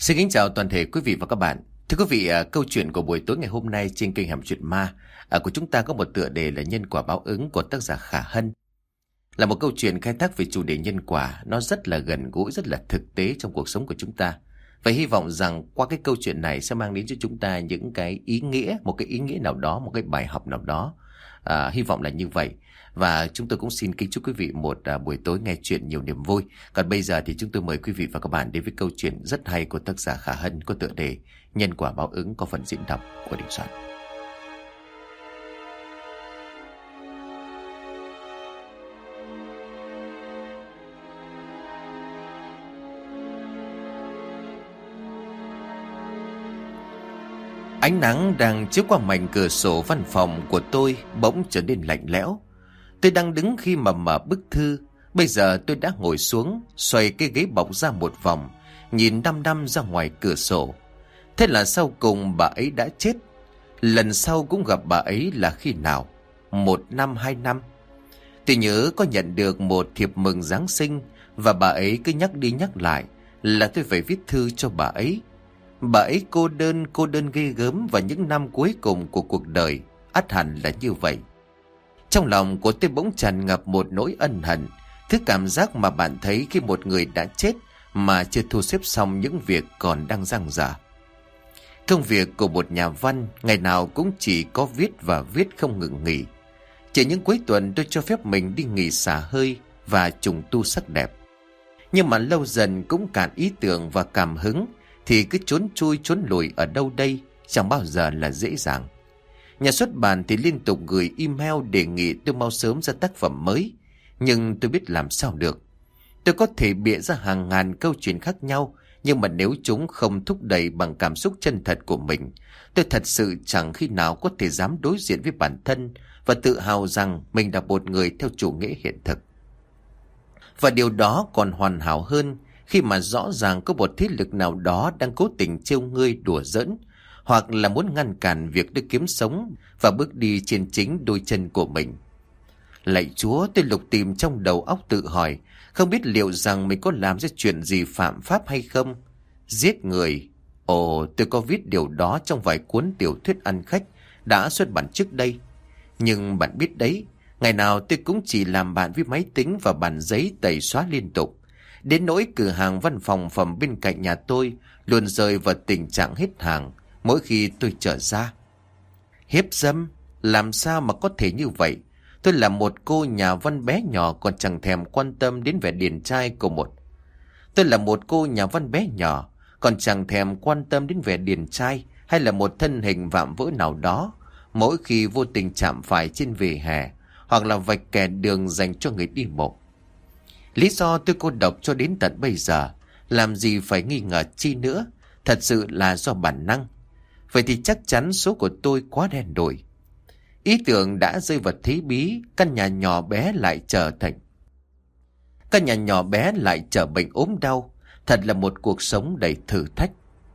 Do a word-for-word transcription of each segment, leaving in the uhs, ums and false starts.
Xin kính chào toàn thể quý vị và các bạn. Thưa quý vị, à, câu chuyện của buổi tối ngày hôm nay trên kênh Hẻm Chuyện Ma à, của chúng ta có một tựa đề là Nhân quả báo ứng của tác giả Khả Hân. Là một câu chuyện khai thác về chủ đề nhân quả, nó rất là gần gũi, rất là thực tế trong cuộc sống của chúng ta. Và hy vọng rằng qua cái câu chuyện này sẽ mang đến cho chúng ta những cái ý nghĩa, một cái ý nghĩa nào đó, một cái bài học nào đó. À, hy vọng là như vậy. Và chúng tôi cũng xin kính chúc quý vị một à, buổi tối nghe chuyện nhiều niềm vui. Còn bây giờ thì chúng tôi mời quý vị và các bạn đến với câu chuyện rất hay của tác giả Khả Hân có tựa đề Nhân quả báo ứng, có phần diễn đọc của Đình Soạn. Ánh nắng đang chiếu qua mảnh cửa sổ văn phòng của tôi bỗng trở nên lạnh lẽo. Tôi đang đứng khi mà mở bức thư. Bây giờ tôi đã ngồi xuống, xoay cái ghế bọc ra một vòng, nhìn đăm đăm ra ngoài cửa sổ. Thế là sau cùng bà ấy đã chết. Lần sau cũng gặp bà ấy là khi nào? Một năm, hai năm? Tôi nhớ có nhận được một thiệp mừng Giáng sinh, và bà ấy cứ nhắc đi nhắc lại là tôi phải viết thư cho bà ấy. Bà ấy cô đơn, cô đơn ghê gớm vào những năm cuối cùng của cuộc đời. Ắt hẳn là như vậy. Trong lòng của tôi bỗng tràn ngập một nỗi ân hận, thứ cảm giác mà bạn thấy khi một người đã chết mà chưa thu xếp xong những việc còn đang dang dở. Công việc của một nhà văn ngày nào cũng chỉ có viết và viết không ngừng nghỉ. Chỉ những cuối tuần tôi cho phép mình đi nghỉ xả hơi và trùng tu sắc đẹp. Nhưng mà lâu dần cũng cạn ý tưởng và cảm hứng, thì cứ trốn chui trốn lùi ở đâu đây, chẳng bao giờ là dễ dàng. Nhà xuất bản thì liên tục gửi email đề nghị tôi mau sớm ra tác phẩm mới, nhưng tôi biết làm sao được. Tôi có thể bịa ra hàng ngàn câu chuyện khác nhau, nhưng mà nếu chúng không thúc đẩy bằng cảm xúc chân thật của mình, tôi thật sự chẳng khi nào có thể dám đối diện với bản thân và tự hào rằng mình là một người theo chủ nghĩa hiện thực. Và điều đó còn hoàn hảo hơn khi mà rõ ràng có một thế lực nào đó đang cố tình trêu ngươi đùa giỡn, hoặc là muốn ngăn cản việc tôi kiếm sống và bước đi trên chính đôi chân của mình. Lạy Chúa, tôi lục tìm trong đầu óc tự hỏi, không biết liệu rằng mình có làm ra chuyện gì phạm pháp hay không. Giết người? Ồ, tôi có viết điều đó trong vài cuốn tiểu thuyết ăn khách đã xuất bản trước đây. Nhưng bạn biết đấy, ngày nào tôi cũng chỉ làm bạn với máy tính và bản giấy tẩy xóa liên tục. Đến nỗi cửa hàng văn phòng phẩm bên cạnh nhà tôi luôn rơi vào tình trạng hết hàng mỗi khi tôi trở ra. Hiếp dâm? Làm sao mà có thể như vậy? Tôi là một cô nhà văn bé nhỏ còn chẳng thèm quan tâm đến vẻ điển trai của một. Tôi là một cô nhà văn bé nhỏ còn chẳng thèm quan tâm đến vẻ điển trai hay là một thân hình vạm vỡ nào đó mỗi khi vô tình chạm phải trên vỉa hè hoặc là vạch kẻ đường dành cho người đi bộ. Lý do tôi cô độc cho đến tận bây giờ, làm gì phải nghi ngờ chi nữa, thật sự là do bản năng. Vậy thì chắc chắn số của tôi quá đen đủi. Ý tưởng đã rơi vào thế bí, căn nhà nhỏ bé lại trở thành. Căn nhà nhỏ bé lại trở bệnh ốm đau, thật là một cuộc sống đầy thử thách.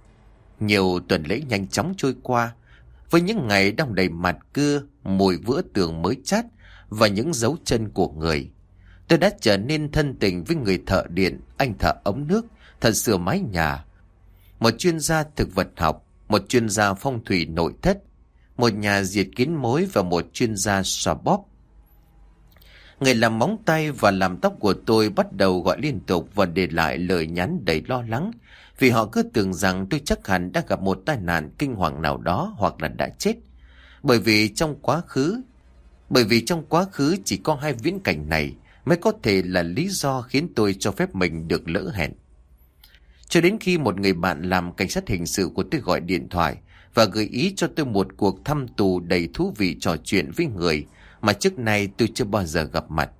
Nhiều tuần lễ nhanh chóng trôi qua, với những ngày đong đầy mặt cưa, mùi vữa tường mới chát và những dấu chân của người. Tôi đã trở nên thân tình với người thợ điện, anh thợ ống nước, thợ sửa mái nhà, một chuyên gia thực vật học, một chuyên gia phong thủy nội thất, một nhà diệt kiến mối và một chuyên gia xoa bóp. Người làm móng tay và làm tóc của tôi bắt đầu gọi liên tục và để lại lời nhắn đầy lo lắng, vì họ cứ tưởng rằng tôi chắc hẳn đã gặp một tai nạn kinh hoàng nào đó hoặc là đã chết. Bởi vì trong quá khứ, bởi vì trong quá khứ chỉ có hai viễn cảnh này mới có thể là lý do khiến tôi cho phép mình được lỡ hẹn. Cho đến khi một người bạn làm cảnh sát hình sự của tôi gọi điện thoại và gợi ý cho tôi một cuộc thăm tù đầy thú vị, trò chuyện với người mà trước nay tôi chưa bao giờ gặp mặt.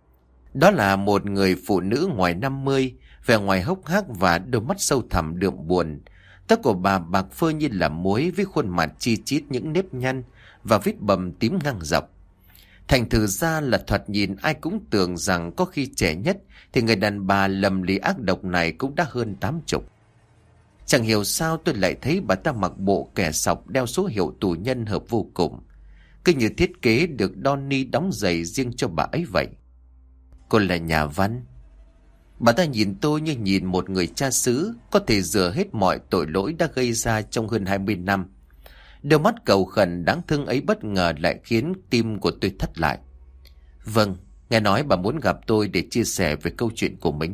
Đó là một người phụ nữ ngoài năm mươi, vẻ ngoài hốc hác và đôi mắt sâu thẳm đượm buồn. Tóc của bà bạc phơ như là muối, với khuôn mặt chi chít những nếp nhăn và vết bầm tím ngang dọc. Thành thử ra là thoạt nhìn ai cũng tưởng rằng có khi trẻ nhất thì người đàn bà lầm lì ác độc này cũng đã hơn tám chục. Chẳng hiểu sao tôi lại thấy bà ta mặc bộ kẻ sọc, đeo số hiệu tù nhân hợp vô cùng, cứ như thiết kế được Donny đóng giày riêng cho bà ấy vậy. Cô là nhà văn. Bà ta nhìn tôi như nhìn một người cha xứ, có thể rửa hết mọi tội lỗi đã gây ra trong hơn hai mươi năm. Đôi mắt cầu khẩn đáng thương ấy bất ngờ lại khiến tim của tôi thắt lại. Vâng, nghe nói bà muốn gặp tôi để chia sẻ về câu chuyện của mình.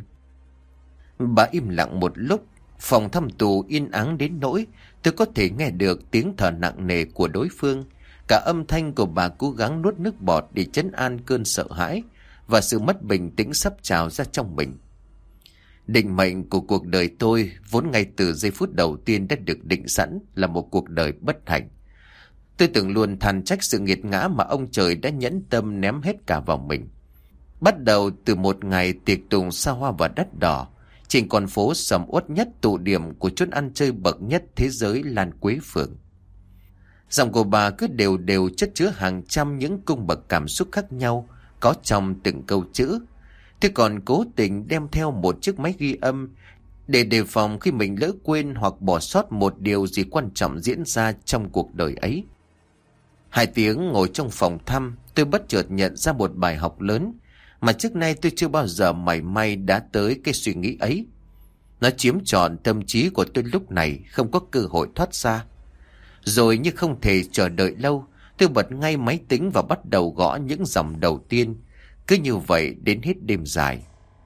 Bà im lặng một lúc. Phòng thăm tù yên ắng đến nỗi tôi có thể nghe được tiếng thở nặng nề của đối phương. Cả âm thanh của bà cố gắng nuốt nước bọt để trấn an cơn sợ hãi và sự mất bình tĩnh sắp trào ra trong mình. Định mệnh của cuộc đời tôi vốn ngay từ giây phút đầu tiên đã được định sẵn là một cuộc đời bất hạnh. Tôi từng luôn than trách sự nghiệt ngã mà ông trời đã nhẫn tâm ném hết cả vào mình. Bắt đầu từ một ngày tiệc tùng xa hoa và đắt đỏ, trên con phố sầm uất nhất, tụ điểm của chốn ăn chơi bậc nhất thế giới Lan Quế Phường. Giọng của bà cứ đều đều chất chứa hàng trăm những cung bậc cảm xúc khác nhau có trong từng câu chữ. Tôi còn cố tình đem theo một chiếc máy ghi âm để đề phòng khi mình lỡ quên hoặc bỏ sót một điều gì quan trọng diễn ra trong cuộc đời ấy. Hai tiếng ngồi trong phòng thăm, tôi bất chợt nhận ra một bài học lớn mà trước nay tôi chưa bao giờ mảy may đã tới cái suy nghĩ ấy. Nó chiếm trọn tâm trí của tôi lúc này, không có cơ hội thoát ra. Rồi như không thể chờ đợi lâu, tôi bật ngay máy tính và bắt đầu gõ những dòng đầu tiên. Cứ như vậy đến hết đêm dài.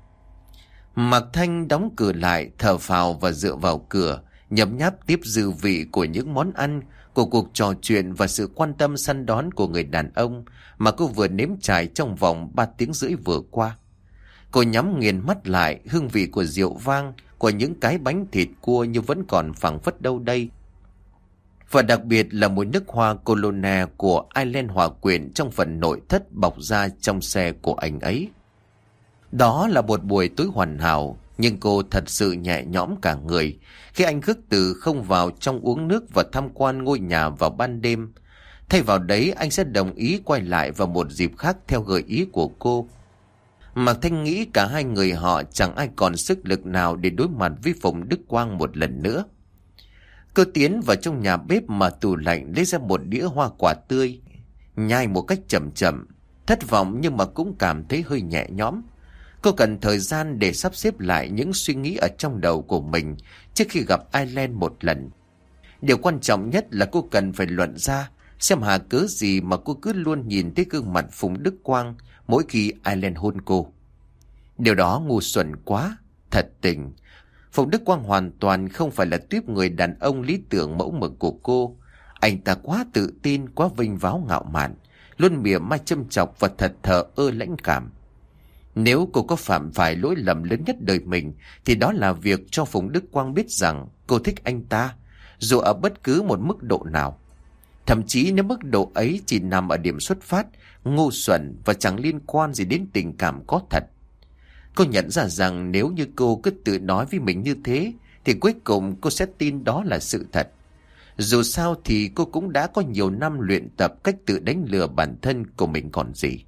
Mạc Thanh đóng cửa lại, thở phào và dựa vào cửa, nhấm nháp tiếp dư vị của những món ăn, của cuộc trò chuyện và sự quan tâm săn đón của người đàn ông mà cô vừa nếm trải trong vòng ba tiếng rưỡi vừa qua. Cô nhắm nghiền mắt lại, hương vị của rượu vang, của những cái bánh thịt cua như vẫn còn phảng phất đâu đây. Và đặc biệt là mùi nước hoa Colonna của Ireland hòa quyện trong phần nội thất bọc ra trong xe của anh ấy. Đó là một buổi tối hoàn hảo, nhưng cô thật sự nhẹ nhõm cả người khi anh khước từ không vào trong uống nước và tham quan ngôi nhà vào ban đêm. Thay vào đấy, anh sẽ đồng ý quay lại vào một dịp khác theo gợi ý của cô. Mạc Thanh nghĩ cả hai người họ chẳng ai còn sức lực nào để đối mặt với Phùng Đức Quang một lần nữa. Cô tiến vào trong nhà bếp mở tủ lạnh lấy ra một đĩa hoa quả tươi, nhai một cách chậm chậm, thất vọng nhưng mà cũng cảm thấy hơi nhẹ nhõm. Cô cần thời gian để sắp xếp lại những suy nghĩ ở trong đầu của mình trước khi gặp Ireland một lần. Điều quan trọng nhất là cô cần phải luận ra xem hà cớ gì mà cô cứ luôn nhìn thấy gương mặt Phùng Đức Quang mỗi khi Ireland hôn cô. Điều đó ngu xuẩn quá, thật tình. Phùng Đức Quang hoàn toàn không phải là tuýp người đàn ông lý tưởng mẫu mực của cô. Anh ta quá tự tin, quá vinh váo ngạo mạn, luôn mỉa mai châm chọc và thật thờ ơ lãnh cảm. Nếu cô có phạm phải lỗi lầm lớn nhất đời mình thì đó là việc cho Phùng Đức Quang biết rằng cô thích anh ta, dù ở bất cứ một mức độ nào. Thậm chí nếu mức độ ấy chỉ nằm ở điểm xuất phát, ngu xuẩn và chẳng liên quan gì đến tình cảm có thật. Cô nhận ra rằng nếu như cô cứ tự nói với mình như thế thì cuối cùng cô sẽ tin đó là sự thật. Dù sao thì cô cũng đã có nhiều năm luyện tập cách tự đánh lừa bản thân của mình còn gì.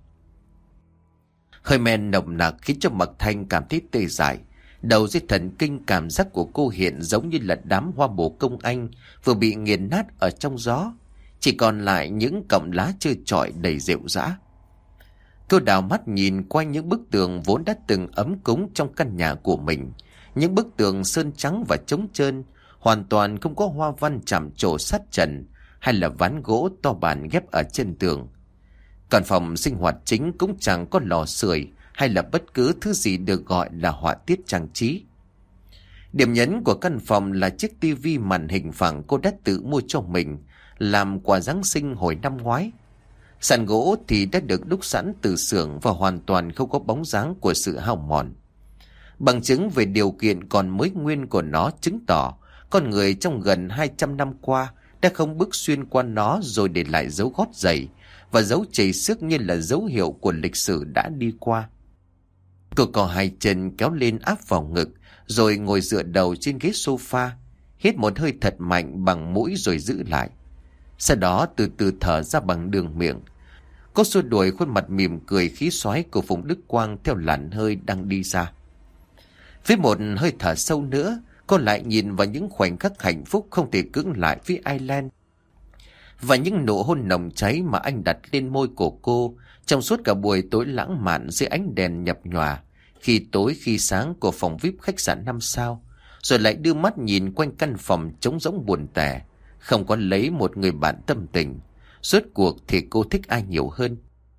Hơi men nồng nặc khiến cho Mạc Thanh cảm thấy tê dại. Đầu dây thần kinh cảm giác của cô hiện giống như là đám hoa bồ công anh vừa bị nghiền nát ở trong gió, chỉ còn lại những cọng lá trơ trọi đầy rệu rã. Cô đào mắt nhìn quanh những bức tường vốn đã từng ấm cúng trong căn nhà của mình. Những bức tường sơn trắng và trống trơn, hoàn toàn không có hoa văn chạm trổ sát trần hay là ván gỗ to bản ghép ở trên tường. Còn phòng sinh hoạt chính cũng chẳng có lò sưởi hay là bất cứ thứ gì được gọi là họa tiết trang trí. Điểm nhấn của căn phòng là chiếc tivi màn hình phẳng cô đã tự mua cho mình làm quà Giáng sinh hồi năm ngoái. Sàn gỗ thì đã được đúc sẵn từ xưởng và hoàn toàn không có bóng dáng của sự hao mòn. Bằng chứng về điều kiện còn mới nguyên của nó chứng tỏ con người trong gần hai trăm năm qua đã không bước xuyên qua nó rồi để lại dấu gót giày và dấu chảy xước như là dấu hiệu của lịch sử đã đi qua. Cô có hai chân kéo lên áp vào ngực rồi ngồi dựa đầu trên ghế sofa, hít một hơi thật mạnh bằng mũi rồi giữ lại. Sau đó từ từ thở ra bằng đường miệng. Cô xua đuổi khuôn mặt mỉm cười khí xoáy của Phùng Đức Quang theo làn hơi đang đi ra. Với một hơi thở sâu nữa, cô lại nhìn vào những khoảnh khắc hạnh phúc không thể cưỡng lại với Ireland. Và những nụ hôn nồng cháy mà anh đặt lên môi của cô trong suốt cả buổi tối lãng mạn dưới ánh đèn nhập nhòa, khi tối khi sáng của phòng vi ai pi khách sạn năm sao, rồi lại đưa mắt nhìn quanh căn phòng trống rỗng buồn tẻ, không có lấy một người bạn tâm tình. Rốt cuộc thì cô thích ai nhiều hơn?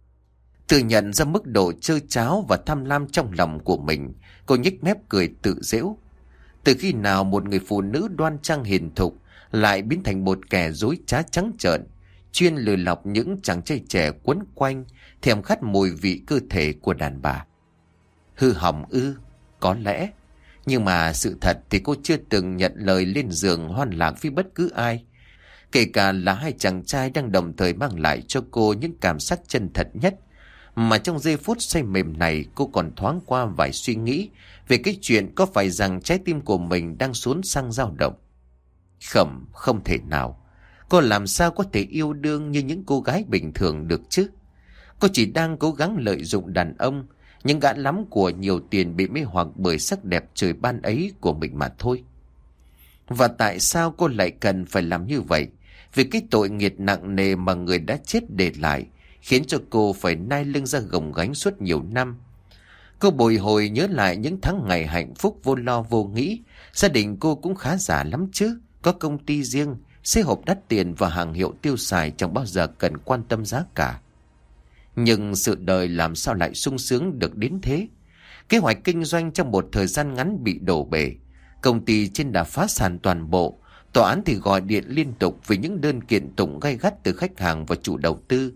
Tự nhận ra mức độ trơ tráo và tham lam trong lòng của mình, cô nhếch mép cười tự giễu. Từ khi nào một người phụ nữ đoan trang hiền thục lại biến thành một kẻ dối trá trắng trợn, chuyên lừa lọc những chàng trai trẻ quấn quanh, thèm khát mùi vị cơ thể của đàn bà? Hư hỏng ư? Có lẽ. Nhưng mà sự thật thì cô chưa từng nhận lời lên giường hoan lạc với bất cứ ai, kể cả là hai chàng trai đang đồng thời mang lại cho cô những cảm giác chân thật nhất. Mà trong giây phút say mềm này, cô còn thoáng qua vài suy nghĩ về cái chuyện có phải rằng trái tim của mình đang xốn sang dao động. Không, không thể nào. Cô làm sao có thể yêu đương như những cô gái bình thường được chứ? Cô chỉ đang cố gắng lợi dụng đàn ông, những gã lắm của nhiều tiền bị mê hoặc bởi sắc đẹp trời ban ấy của mình mà thôi. Và tại sao cô lại cần phải làm như vậy? Vì cái tội nghiệt nặng nề mà người đã chết để lại, khiến cho cô phải nai lưng ra gồng gánh suốt nhiều năm. Cô bồi hồi nhớ lại những tháng ngày hạnh phúc vô lo vô nghĩ. Gia đình cô cũng khá giả lắm chứ, có công ty riêng, xe hộp đắt tiền và hàng hiệu tiêu xài, chẳng bao giờ cần quan tâm giá cả. Nhưng sự đời làm sao lại sung sướng được đến thế? Kế hoạch kinh doanh trong một thời gian ngắn bị đổ bể, công ty trên đà phá sản toàn bộ, tòa án thì gọi điện liên tục vì những đơn kiện tụng gay gắt từ khách hàng và chủ đầu tư.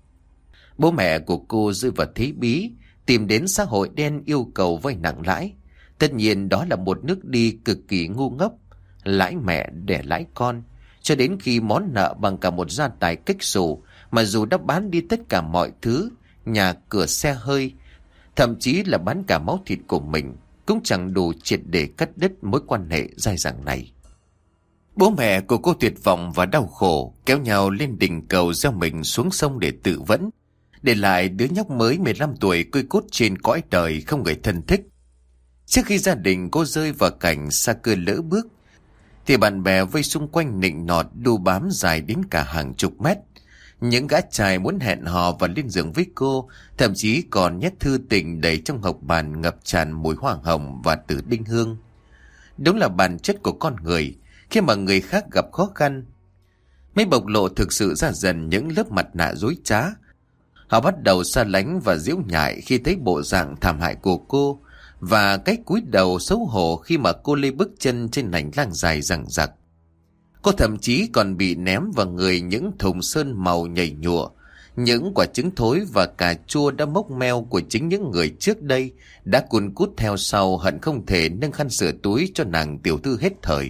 Bố mẹ của cô rơi vào thế bí, tìm đến xã hội đen yêu cầu vay nặng lãi. Tất nhiên đó là một nước đi cực kỳ ngu ngốc, lãi mẹ để lãi con, cho đến khi món nợ bằng cả một gia tài kếch xù, mà dù đã bán đi tất cả mọi thứ, nhà cửa xe hơi, thậm chí là bán cả máu thịt của mình, cũng chẳng đủ triệt để cắt đứt mối quan hệ dai dẳng này. Bố mẹ của cô tuyệt vọng và đau khổ, kéo nhau lên đỉnh cầu gieo mình xuống sông để tự vẫn, để lại đứa nhóc mới mười lăm tuổi côi cút trên cõi đời không người thân thích. Trước khi gia đình cô rơi vào cảnh sa cơ lỡ bước, thì bạn bè vây xung quanh nịnh nọt đu bám dài đến cả hàng chục mét. Những gã trai muốn hẹn hò và lên giường với cô, thậm chí còn nhét thư tình đầy trong hộp bàn ngập tràn mùi hoa hồng và tử đinh hương. Đúng là bản chất của con người, khi mà người khác gặp khó khăn mới bộc lộ thực sự ra dần những lớp mặt nạ dối trá. Họ bắt đầu xa lánh và giễu nhại khi thấy bộ dạng thảm hại của cô, và cái cúi đầu xấu hổ khi mà cô lê bước chân trên hành lang dài dằng dặc. Cô thậm chí còn bị ném vào người những thùng sơn màu nhầy nhụa, những quả trứng thối và cà chua đã mốc meo của chính những người trước đây đã cùn cút theo sau, hận không thể nâng khăn sửa túi cho nàng tiểu thư hết thời.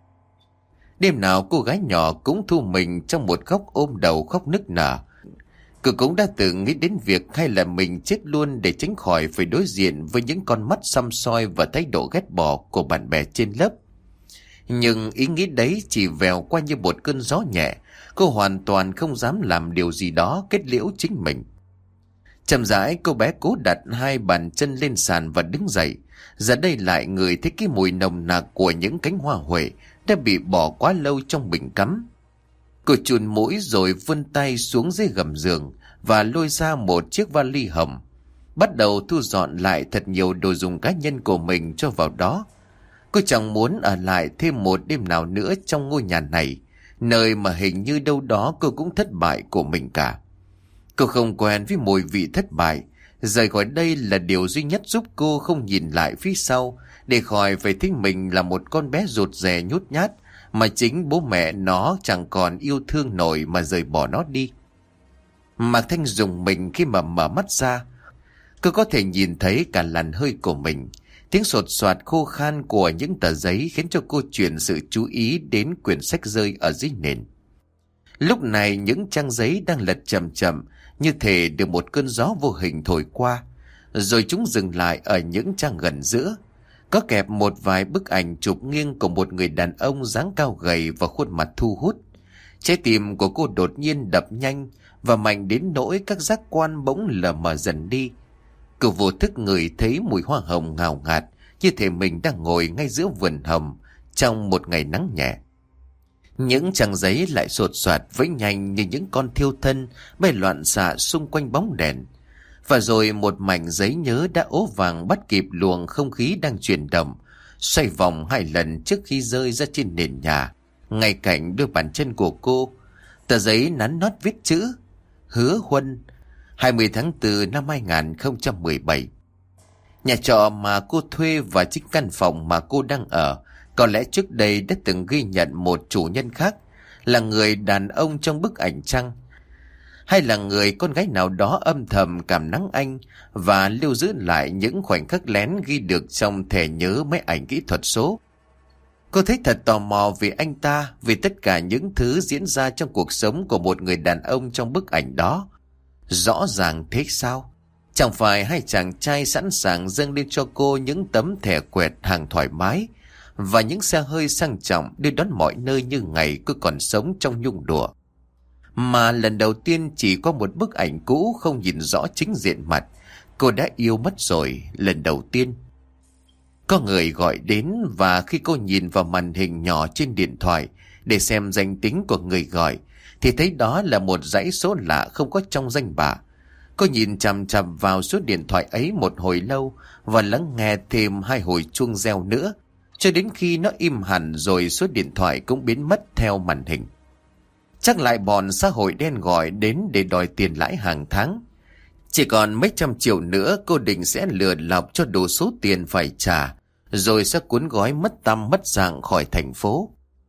Đêm nào cô gái nhỏ cũng thu mình trong một góc ôm đầu khóc nức nở. Cô cũng đã từng nghĩ đến việc hay là mình chết luôn để tránh khỏi phải đối diện với những con mắt săm soi và thái độ ghét bỏ của bạn bè trên lớp. Nhưng ý nghĩ đấy chỉ vèo qua như một cơn gió nhẹ. Cô hoàn toàn không dám làm điều gì đó kết liễu chính mình. Chậm rãi cô bé cố đặt hai bàn chân lên sàn và đứng dậy. Giờ đây lại ngửi thấy cái mùi nồng nặc của những cánh hoa huệ đã bị bỏ quá lâu trong bình cắm. Cô chùn mũi rồi vươn tay xuống dưới gầm giường và lôi ra một chiếc vali hồng, bắt đầu thu dọn lại thật nhiều đồ dùng cá nhân của mình cho vào đó. Cô chẳng muốn ở lại thêm một đêm nào nữa trong ngôi nhà này, nơi mà hình như đâu đó cô cũng thất bại của mình cả. Cô không quen với mùi vị thất bại, rời khỏi đây là điều duy nhất giúp cô không nhìn lại phía sau, để khỏi phải thấy mình là một con bé rụt rè nhút nhát, mà chính bố mẹ nó chẳng còn yêu thương nổi mà rời bỏ nó đi. Mạc Thanh rùng mình khi mà mở mắt ra. Cô có thể nhìn thấy cả làn hơi của mình. Tiếng sột soạt khô khan của những tờ giấy khiến cho cô chuyển sự chú ý đến quyển sách rơi ở dưới nền. Lúc này những trang giấy đang lật chậm chậm, như thể được một cơn gió vô hình thổi qua, rồi chúng dừng lại ở những trang gần giữa. Có kẹp một vài bức ảnh chụp nghiêng của một người đàn ông dáng cao gầy và khuôn mặt thu hút. Trái tim của cô đột nhiên đập nhanh và mạnh đến nỗi các giác quan bỗng lờ mờ dần đi. Cô vô thức ngửi thấy mùi hoa hồng ngào ngạt, như thể mình đang ngồi ngay giữa vườn hồng trong một ngày nắng nhẹ. Những trang giấy lại sột soạt vẫy nhanh như những con thiêu thân bay loạn xạ xung quanh bóng đèn. Và rồi một mảnh giấy nhớ đã ố vàng bắt kịp luồng không khí đang chuyển động, xoay vòng hai lần trước khi rơi ra trên nền nhà, ngay cạnh đôi bàn chân của cô. Tờ giấy nắn nót viết chữ Hứa Huân, hai mươi tháng tư năm hai nghìn không trăm mười bảy. Nhà trọ mà cô thuê và chính căn phòng mà cô đang ở có lẽ trước đây đã từng ghi nhận một chủ nhân khác, là người đàn ông trong bức ảnh chăng? Hay là người con gái nào đó âm thầm cảm nắng anh và lưu giữ lại những khoảnh khắc lén ghi được trong thẻ nhớ máy ảnh kỹ thuật số? Cô thấy thật tò mò về anh ta, về tất cả những thứ diễn ra trong cuộc sống của một người đàn ông trong bức ảnh đó. Rõ ràng thế sao? Chẳng phải hai chàng trai sẵn sàng dâng lên cho cô những tấm thẻ quẹt hàng thoải mái và những xe hơi sang trọng đưa đón mọi nơi như ngày cô còn sống trong nhung lụa. Mà lần đầu tiên chỉ có một bức ảnh cũ không nhìn rõ chính diện mặt, cô đã yêu mất rồi lần đầu tiên. Có người gọi đến và khi cô nhìn vào màn hình nhỏ trên điện thoại để xem danh tính của người gọi thì thấy đó là một dãy số lạ không có trong danh bạ. Cô nhìn chằm chằm vào số điện thoại ấy một hồi lâu và lắng nghe thêm hai hồi chuông reo nữa, cho đến khi nó im hẳn rồi số điện thoại cũng biến mất theo màn hình. Chắc lại bọn xã hội đen gọi đến để đòi tiền lãi hàng tháng. Chỉ còn mấy trăm triệu nữa cô định sẽ lừa lọc cho đủ số tiền phải trả, rồi sẽ cuốn gói mất tăm mất dạng khỏi thành phố.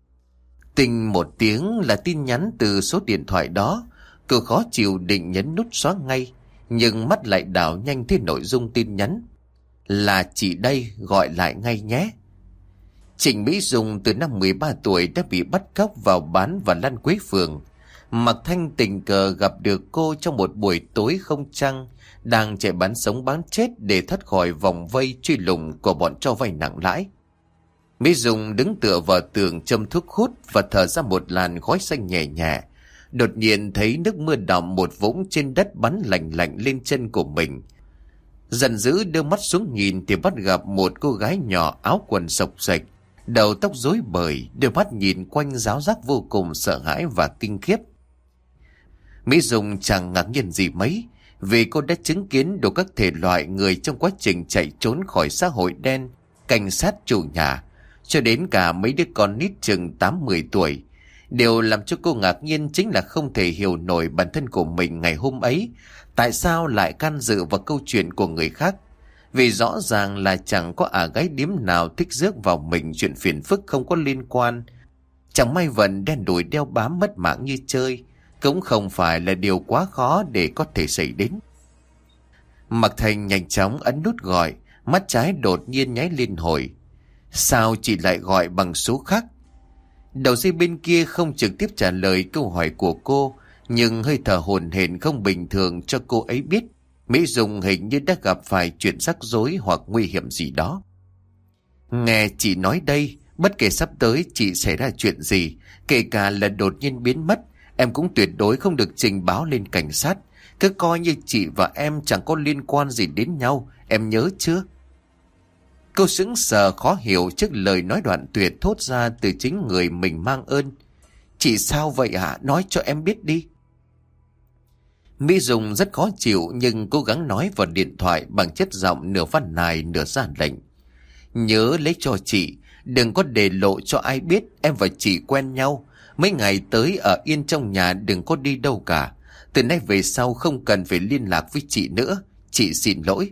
Tinh một tiếng là tin nhắn từ số điện thoại đó. Cô khó chịu định nhấn nút xóa ngay, nhưng mắt lại đảo nhanh thấy nội dung tin nhắn. Là chị đây, gọi lại ngay nhé. Trịnh Mỹ Dung từ năm mười ba tuổi đã bị bắt cóc vào bán và lăn Quế Phường. Mạc Thanh tình cờ gặp được cô trong một buổi tối không trăng, đang chạy bán sống bán chết để thoát khỏi vòng vây truy lùng của bọn cho vay nặng lãi. Mỹ Dung đứng tựa vào tường châm thuốc hút và thở ra một làn khói xanh nhẹ nhẹ. Đột nhiên thấy nước mưa đọng một vũng trên đất bắn lạnh lạnh lên chân của mình. Giận dữ đưa mắt xuống nhìn thì bắt gặp một cô gái nhỏ áo quần xộc xệch, đầu tóc rối bời, đôi mắt nhìn quanh ráo rác vô cùng sợ hãi và kinh khiếp. Mỹ Dung chẳng ngạc nhiên gì mấy, vì cô đã chứng kiến đủ các thể loại người trong quá trình chạy trốn khỏi xã hội đen, cảnh sát, chủ nhà, cho đến cả mấy đứa con nít chừng tám mười tuổi. Điều làm cho cô ngạc nhiên chính là không thể hiểu nổi bản thân của mình ngày hôm ấy tại sao lại can dự vào câu chuyện của người khác. Vì rõ ràng là chẳng có ả gái điếm nào thích rước vào mình chuyện phiền phức không có liên quan. Chẳng may vận đen đủi đeo bám mất mạng như chơi, cũng không phải là điều quá khó để có thể xảy đến. Mạc Thành nhanh chóng ấn nút gọi, mắt trái đột nhiên nháy lên hồi. Sao chị lại gọi bằng số khác? Đầu dây bên kia không trực tiếp trả lời câu hỏi của cô, nhưng hơi thở hổn hển không bình thường cho cô ấy biết Mỹ Dung hình như đã gặp phải chuyện rắc rối hoặc nguy hiểm gì đó. Nghe chị nói đây, bất kể sắp tới chị xảy ra chuyện gì, kể cả là đột nhiên biến mất, em cũng tuyệt đối không được trình báo lên cảnh sát. Cứ coi như chị và em chẳng có liên quan gì đến nhau, em nhớ chưa? Cô sững sờ khó hiểu trước lời nói đoạn tuyệt thốt ra từ chính người mình mang ơn. Chị sao vậy hả? Nói cho em biết đi. Mỹ Dung rất khó chịu nhưng cố gắng nói vào điện thoại bằng chất giọng nửa văn nài nửa ra lệnh. Nhớ lấy cho chị, đừng có để lộ cho ai biết em và chị quen nhau. Mấy ngày tới ở yên trong nhà, đừng có đi đâu cả. Từ nay về sau không cần phải liên lạc với chị nữa. Chị xin lỗi.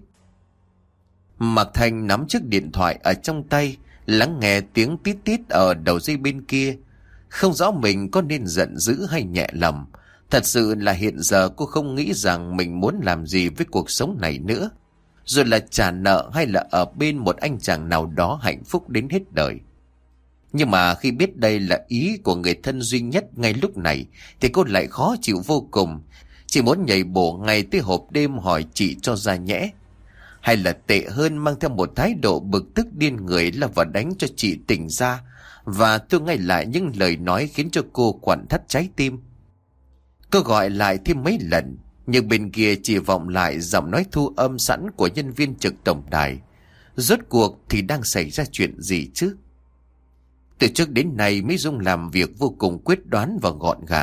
Mạc Thanh nắm chiếc điện thoại ở trong tay, lắng nghe tiếng tít tít ở đầu dây bên kia. Không rõ mình có nên giận dữ hay nhẹ lòng. Thật sự là hiện giờ cô không nghĩ rằng mình muốn làm gì với cuộc sống này nữa. Rồi là trả nợ hay là ở bên một anh chàng nào đó hạnh phúc đến hết đời. Nhưng mà khi biết đây là ý của người thân duy nhất ngay lúc này thì cô lại khó chịu vô cùng. Chỉ muốn nhảy bổ ngay tới hộp đêm hỏi chị cho ra nhẽ. Hay là tệ hơn mang theo một thái độ bực tức điên người là vào đánh cho chị tỉnh ra và thưa ngay lại những lời nói khiến cho cô quặn thắt trái tim. Cô gọi lại thêm mấy lần, nhưng bên kia chỉ vọng lại giọng nói thu âm sẵn của nhân viên trực tổng đài. Rốt cuộc thì đang xảy ra chuyện gì chứ? Từ trước đến nay Mỹ Dung làm việc vô cùng quyết đoán và gọn gàng.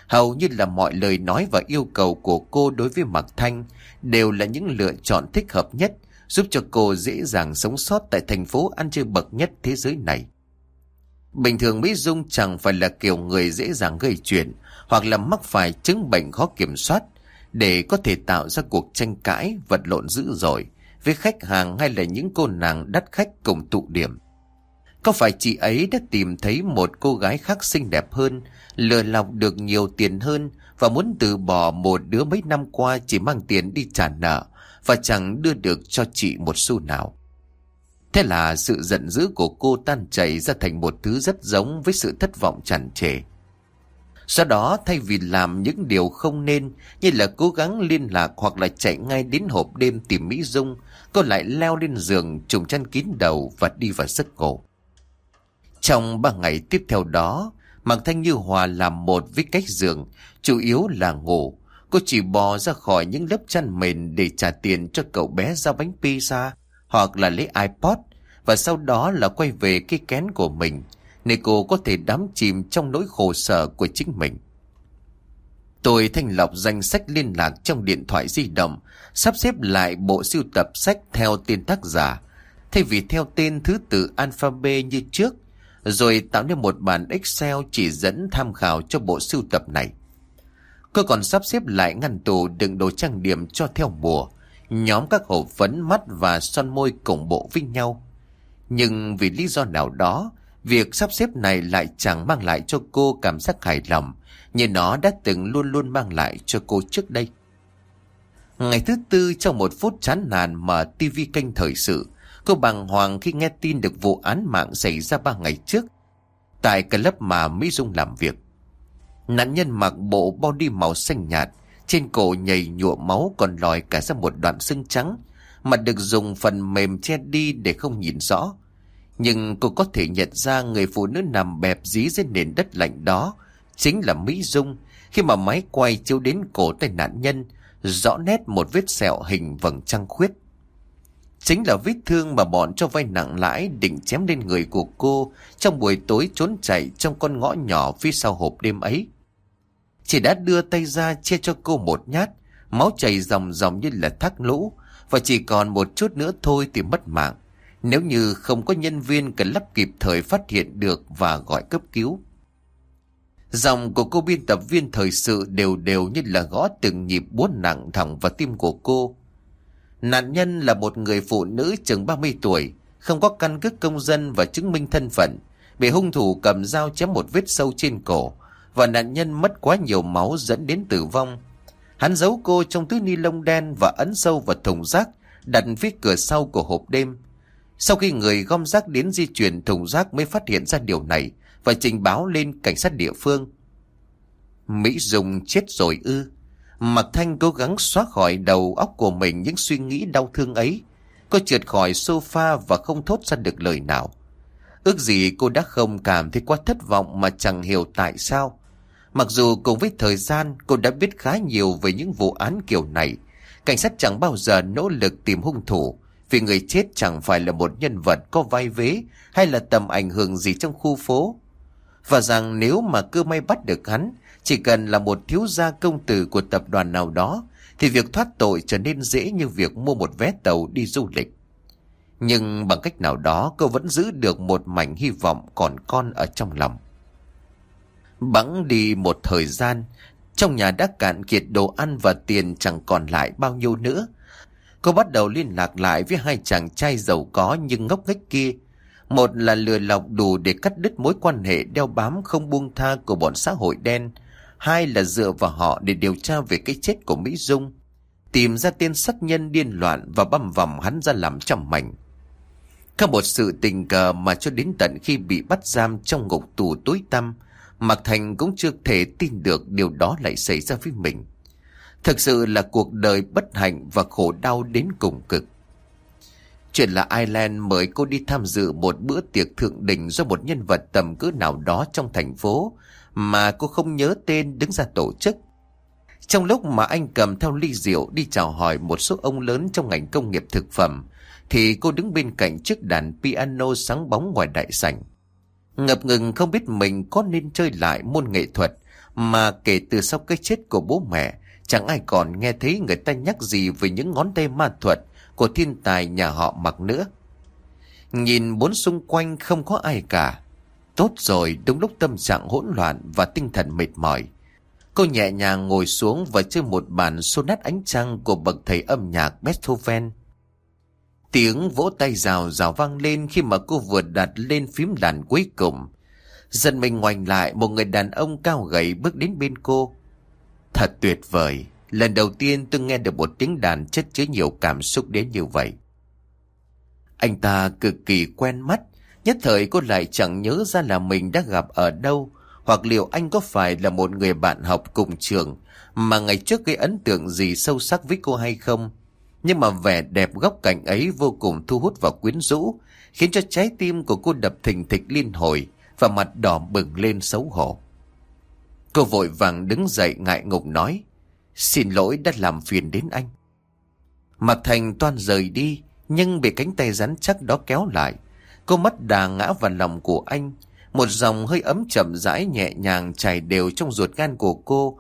Hầu như là mọi lời nói và yêu cầu của cô đối với Mạc Thanh đều là những lựa chọn thích hợp nhất, giúp cho cô dễ dàng sống sót tại thành phố ăn chơi bậc nhất thế giới này. Bình thường Mỹ Dung chẳng phải là kiểu người dễ dàng gây chuyện hoặc là mắc phải chứng bệnh khó kiểm soát để có thể tạo ra cuộc tranh cãi vật lộn dữ dội với khách hàng hay là những cô nàng đắt khách cùng tụ điểm. Có phải chị ấy đã tìm thấy một cô gái khác xinh đẹp hơn, lừa lọc được nhiều tiền hơn và muốn từ bỏ một đứa mấy năm qua chỉ mang tiền đi trả nợ và chẳng đưa được cho chị một xu nào. Thế là sự giận dữ của cô tan chảy ra thành một thứ rất giống với sự thất vọng tràn trề. Sau đó thay vì làm những điều không nên như là cố gắng liên lạc hoặc là chạy ngay đến hộp đêm tìm Mỹ Dung, cô lại leo lên giường trùm chăn kín đầu và đi vào giấc ngủ. Trong ba ngày tiếp theo đó, Mạc Thanh như hòa làm một với cách giường, chủ yếu là ngủ. Cô chỉ bò ra khỏi những lớp chăn mền để trả tiền cho cậu bé giao bánh pizza hoặc là lấy iPod, và sau đó là quay về cái kén của mình, để cô có thể đắm chìm trong nỗi khổ sở của chính mình. Tôi thanh lọc danh sách liên lạc trong điện thoại di động, sắp xếp lại bộ sưu tập sách theo tên tác giả, thay vì theo tên thứ tự alphabet như trước, rồi tạo nên một bản Excel chỉ dẫn tham khảo cho bộ sưu tập này. Cô còn sắp xếp lại ngăn tủ đựng đồ trang điểm cho theo mùa, nhóm các hộp phấn mắt và son môi cùng bộ với nhau. Nhưng vì lý do nào đó, việc sắp xếp này lại chẳng mang lại cho cô cảm giác hài lòng như nó đã từng luôn luôn mang lại cho cô trước đây. Ngày thứ tư, trong một phút chán nản mở tivi kênh thời sự, cô bàng hoàng khi nghe tin được vụ án mạng xảy ra ba ngày trước tại club mà Mỹ Dung làm việc. Nạn nhân mặc bộ body màu xanh nhạt, trên cổ nhầy nhụa máu còn lòi cả ra một đoạn xương trắng, mặt được dùng phần mềm che đi để không nhìn rõ. Nhưng cô có thể nhận ra người phụ nữ nằm bẹp dí dưới nền đất lạnh đó chính là Mỹ Dung, khi mà máy quay chiếu đến cổ tay nạn nhân, rõ nét một vết sẹo hình vầng trăng khuyết. Chính là vết thương mà bọn cho vay nặng lãi định chém lên người của cô trong buổi tối trốn chạy trong con ngõ nhỏ phía sau hộp đêm ấy. Chỉ đã đưa tay ra che cho cô một nhát, máu chảy ròng ròng như là thác lũ, và chỉ còn một chút nữa thôi thì mất mạng, nếu như không có nhân viên cần lắp kịp thời phát hiện được và gọi cấp cứu. Giọng của cô biên tập viên thời sự đều đều như là gõ từng nhịp búa nặng thẳng vào tim của cô. Nạn nhân là một người phụ nữ chừng ba mươi tuổi, không có căn cước công dân và chứng minh thân phận, bị hung thủ cầm dao chém một vết sâu trên cổ, và nạn nhân mất quá nhiều máu dẫn đến tử vong. Hắn giấu cô trong túi ni lông đen và ấn sâu vào thùng rác đặt phía cửa sau của hộp đêm. Sau khi người gom rác đến di chuyển thùng rác mới phát hiện ra điều này và trình báo lên cảnh sát địa phương. Mỹ Dung chết rồi ư? Mạc Thanh cố gắng xóa khỏi đầu óc của mình những suy nghĩ đau thương ấy. Cô trượt khỏi sofa và không thốt ra được lời nào. Ước gì cô đã không cảm thấy quá thất vọng mà chẳng hiểu tại sao. Mặc dù cùng với thời gian cô đã biết khá nhiều về những vụ án kiểu này, cảnh sát chẳng bao giờ nỗ lực tìm hung thủ, vì người chết chẳng phải là một nhân vật có vai vế hay là tầm ảnh hưởng gì trong khu phố. Và rằng nếu mà cơ may bắt được hắn, chỉ cần là một thiếu gia công tử của tập đoàn nào đó, thì việc thoát tội trở nên dễ như việc mua một vé tàu đi du lịch. Nhưng bằng cách nào đó cô vẫn giữ được một mảnh hy vọng còn con ở trong lòng. Bẵng đi một thời gian, trong nhà đã cạn kiệt đồ ăn và tiền chẳng còn lại bao nhiêu nữa. Cô bắt đầu liên lạc lại với hai chàng trai giàu có nhưng ngốc nghếch kia. Một là lừa lọc đủ để cắt đứt mối quan hệ đeo bám không buông tha của bọn xã hội đen. Hai là dựa vào họ để điều tra về cái chết của Mỹ Dung, tìm ra tên sát nhân điên loạn và băm vằm hắn ra làm trăm mảnh. Có một sự tình cờ mà cho đến tận khi bị bắt giam trong ngục tù tối tăm, Mạc Thành cũng chưa thể tin được điều đó lại xảy ra với mình. Thực sự là cuộc đời bất hạnh và khổ đau đến cùng cực. Chuyện là Ireland mời cô đi tham dự một bữa tiệc thượng đỉnh do một nhân vật tầm cỡ nào đó trong thành phố mà cô không nhớ tên đứng ra tổ chức. Trong lúc mà anh cầm theo ly rượu đi chào hỏi một số ông lớn trong ngành công nghiệp thực phẩm, thì cô đứng bên cạnh chiếc đàn piano sáng bóng ngoài đại sảnh. Ngập ngừng không biết mình có nên chơi lại môn nghệ thuật Mà kể từ sau cái chết của bố mẹ, chẳng ai còn nghe thấy người ta nhắc gì về những ngón tay ma thuật của thiên tài nhà họ Mặc nữa. Nhìn bốn xung quanh không có ai cả. Tốt rồi, đúng lúc tâm trạng hỗn loạn và tinh thần mệt mỏi, cô nhẹ nhàng ngồi xuống và chơi một bản sonat ánh trăng của bậc thầy âm nhạc Beethoven. Tiếng vỗ tay rào rào vang lên khi mà cô vừa đặt lên phím đàn cuối cùng. Giật mình ngoảnh lại, một người đàn ông cao gầy bước đến bên cô. Thật tuyệt vời, lần đầu tiên tôi nghe được một tiếng đàn chất chứa nhiều cảm xúc đến như vậy. Anh ta cực kỳ quen mắt, nhất thời cô lại chẳng nhớ ra là mình đã gặp ở đâu, hoặc liệu anh có phải là một người bạn học cùng trường mà ngày trước gây ấn tượng gì sâu sắc với cô hay không. Nhưng mà vẻ đẹp góc cạnh ấy vô cùng thu hút và quyến rũ, khiến cho trái tim của cô đập thình thịch liên hồi và mặt đỏ bừng lên xấu hổ. Cô vội vàng đứng dậy ngại ngùng nói: Xin lỗi đã làm phiền đến anh. Mạc Thành toan rời đi, nhưng bị cánh tay rắn chắc đó kéo lại. Cô mất đà ngã vào lòng của anh. Một dòng hơi ấm chậm rãi nhẹ nhàng chảy đều trong ruột gan của cô,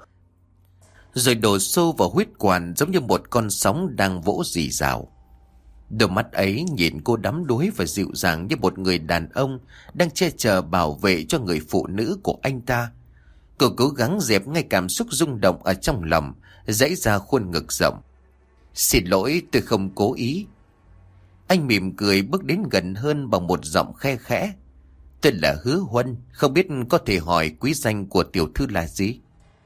rồi đổ xô vào huyết quản giống như một con sóng đang vỗ rì rào. Đôi mắt ấy nhìn cô đắm đuối và dịu dàng như một người đàn ông đang che chở bảo vệ cho người phụ nữ của anh ta. Cô cố gắng dẹp ngay cảm xúc rung động ở trong lòng, giãy ra khuôn ngực rộng. Xin lỗi, tôi không cố ý. Anh mỉm cười bước đến gần hơn bằng một giọng khe khẽ. Tôi là Hứa Huân, không biết có thể hỏi quý danh của tiểu thư là gì?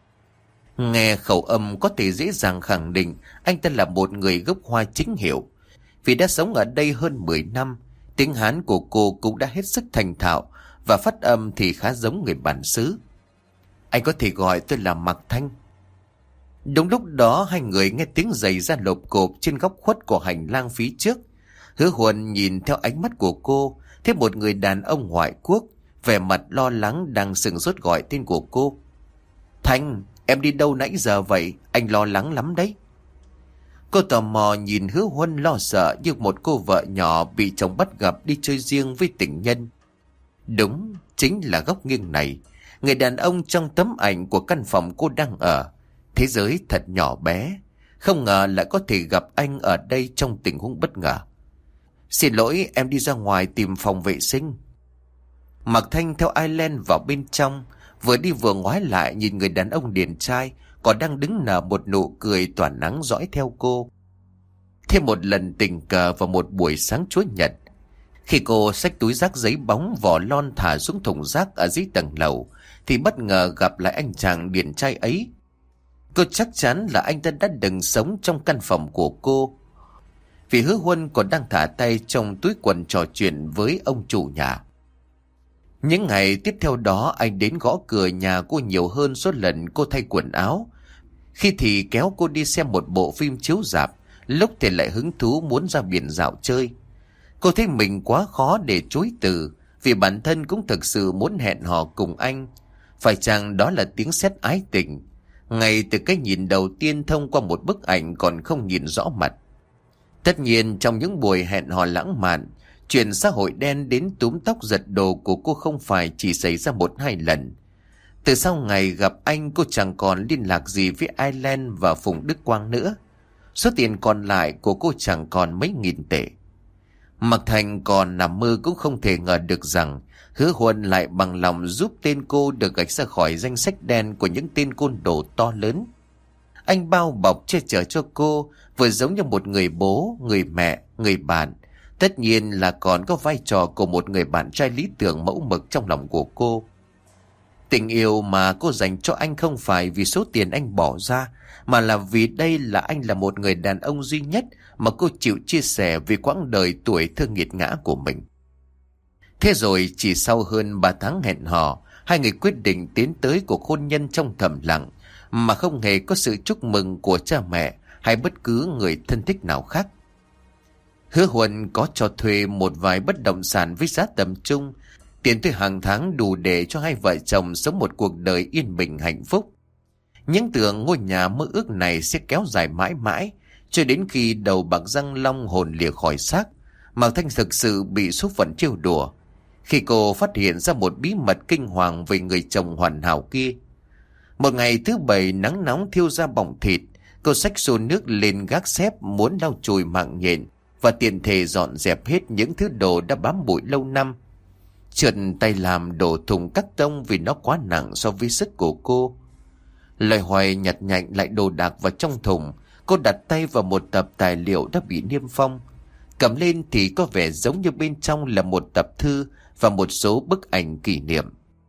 Nghe khẩu âm có thể dễ dàng khẳng định anh ta là một người gốc Hoa chính hiệu. Vì đã sống ở đây hơn mười năm, tiếng Hán của cô cũng đã hết sức thành thạo và phát âm thì khá giống người bản xứ. Anh có thể gọi tôi là Mạc Thanh. Đúng lúc đó hai người nghe tiếng giày ra lộp cộp trên góc khuất của hành lang phía trước. Hứa Huân nhìn theo ánh mắt của cô, thấy một người đàn ông ngoại quốc, vẻ mặt lo lắng đang sừng sốt gọi tên của cô. Thanh, em đi đâu nãy giờ vậy? Anh lo lắng lắm đấy. Cô tò mò nhìn Hứa Huân lo sợ như một cô vợ nhỏ bị chồng bắt gặp đi chơi riêng với tình nhân. Đúng, chính là góc nghiêng này, người đàn ông trong tấm ảnh của căn phòng cô đang ở. Thế giới thật nhỏ bé, không ngờ lại có thể gặp anh ở đây trong tình huống bất ngờ. Xin lỗi, em đi ra ngoài tìm phòng vệ sinh. Mạc Thanh theo Ireland vào bên trong, vừa đi vừa ngoái lại nhìn người đàn ông điển trai còn đang đứng nở một nụ cười tỏa nắng dõi theo cô. Thêm một lần tình cờ vào một buổi sáng Chúa Nhật, khi cô xách túi rác giấy bóng vỏ lon thả xuống thùng rác ở dưới tầng lầu, thì bất ngờ gặp lại anh chàng điển trai ấy. Cô chắc chắn là anh ta đã từng sống trong căn phòng của cô, vì Hứa Huân còn đang thả tay trong túi quần trò chuyện với ông chủ nhà. Những ngày tiếp theo đó, anh đến gõ cửa nhà cô nhiều hơn số lần cô thay quần áo. Khi thì kéo cô đi xem một bộ phim chiếu rạp, lúc thì lại hứng thú muốn ra biển dạo chơi. Cô thấy mình quá khó để chối từ, vì bản thân cũng thực sự muốn hẹn hò cùng anh. Phải chăng đó là tiếng sét ái tình, ngay từ cái nhìn đầu tiên thông qua một bức ảnh còn không nhìn rõ mặt. Tất nhiên trong những buổi hẹn hò lãng mạn, chuyện xã hội đen đến túm tóc giật đồ của cô không phải chỉ xảy ra một hai lần. Từ sau ngày gặp anh, cô chẳng còn liên lạc gì với Ireland và Phùng Đức Quang nữa. Số tiền còn lại của cô chẳng còn mấy nghìn tệ. Mạc Thành còn nằm mơ cũng không thể ngờ được rằng Hứa Huân lại bằng lòng giúp tên cô được gạch ra khỏi danh sách đen của những tên côn đồ to lớn. Anh bao bọc che chở cho cô, vừa giống như một người bố, người mẹ, người bạn. Tất nhiên là còn có vai trò của một người bạn trai lý tưởng mẫu mực trong lòng của cô. Tình yêu mà cô dành cho anh không phải vì số tiền anh bỏ ra, mà là vì đây là anh là một người đàn ông duy nhất mà cô chịu chia sẻ vì quãng đời tuổi thơ nghiệt ngã của mình. Thế rồi chỉ sau hơn ba tháng hẹn hò, hai người quyết định tiến tới cuộc hôn nhân trong thầm lặng, mà không hề có sự chúc mừng của cha mẹ hay bất cứ người thân thích nào khác. Hứa Huân có cho thuê một vài bất động sản với giá tầm trung, tiền thuê hàng tháng đủ để cho hai vợ chồng sống một cuộc đời yên bình hạnh phúc. Những tưởng ngôi nhà mơ ước này sẽ kéo dài mãi mãi, cho đến khi đầu bạc răng long hồn lìa khỏi xác, Mạc Thanh thực sự bị số phận trêu đùa khi cô phát hiện ra một bí mật kinh hoàng về người chồng hoàn hảo kia. Một ngày thứ bảy nắng nóng thiêu ra bỏng thịt, cô xách xô nước lên gác xếp muốn lau chùi mạng nhện và tiện thể dọn dẹp hết những thứ đồ đã bám bụi lâu năm. Trượt tay làm đổ thùng cắt tông vì nó quá nặng so với sức của cô. Loay hoay nhặt nhạnh lại đồ đạc vào trong thùng, cô đặt tay vào một tập tài liệu đã bị niêm phong. Cầm lên thì có vẻ giống như bên trong là một tập thư và một số bức ảnh kỷ niệm.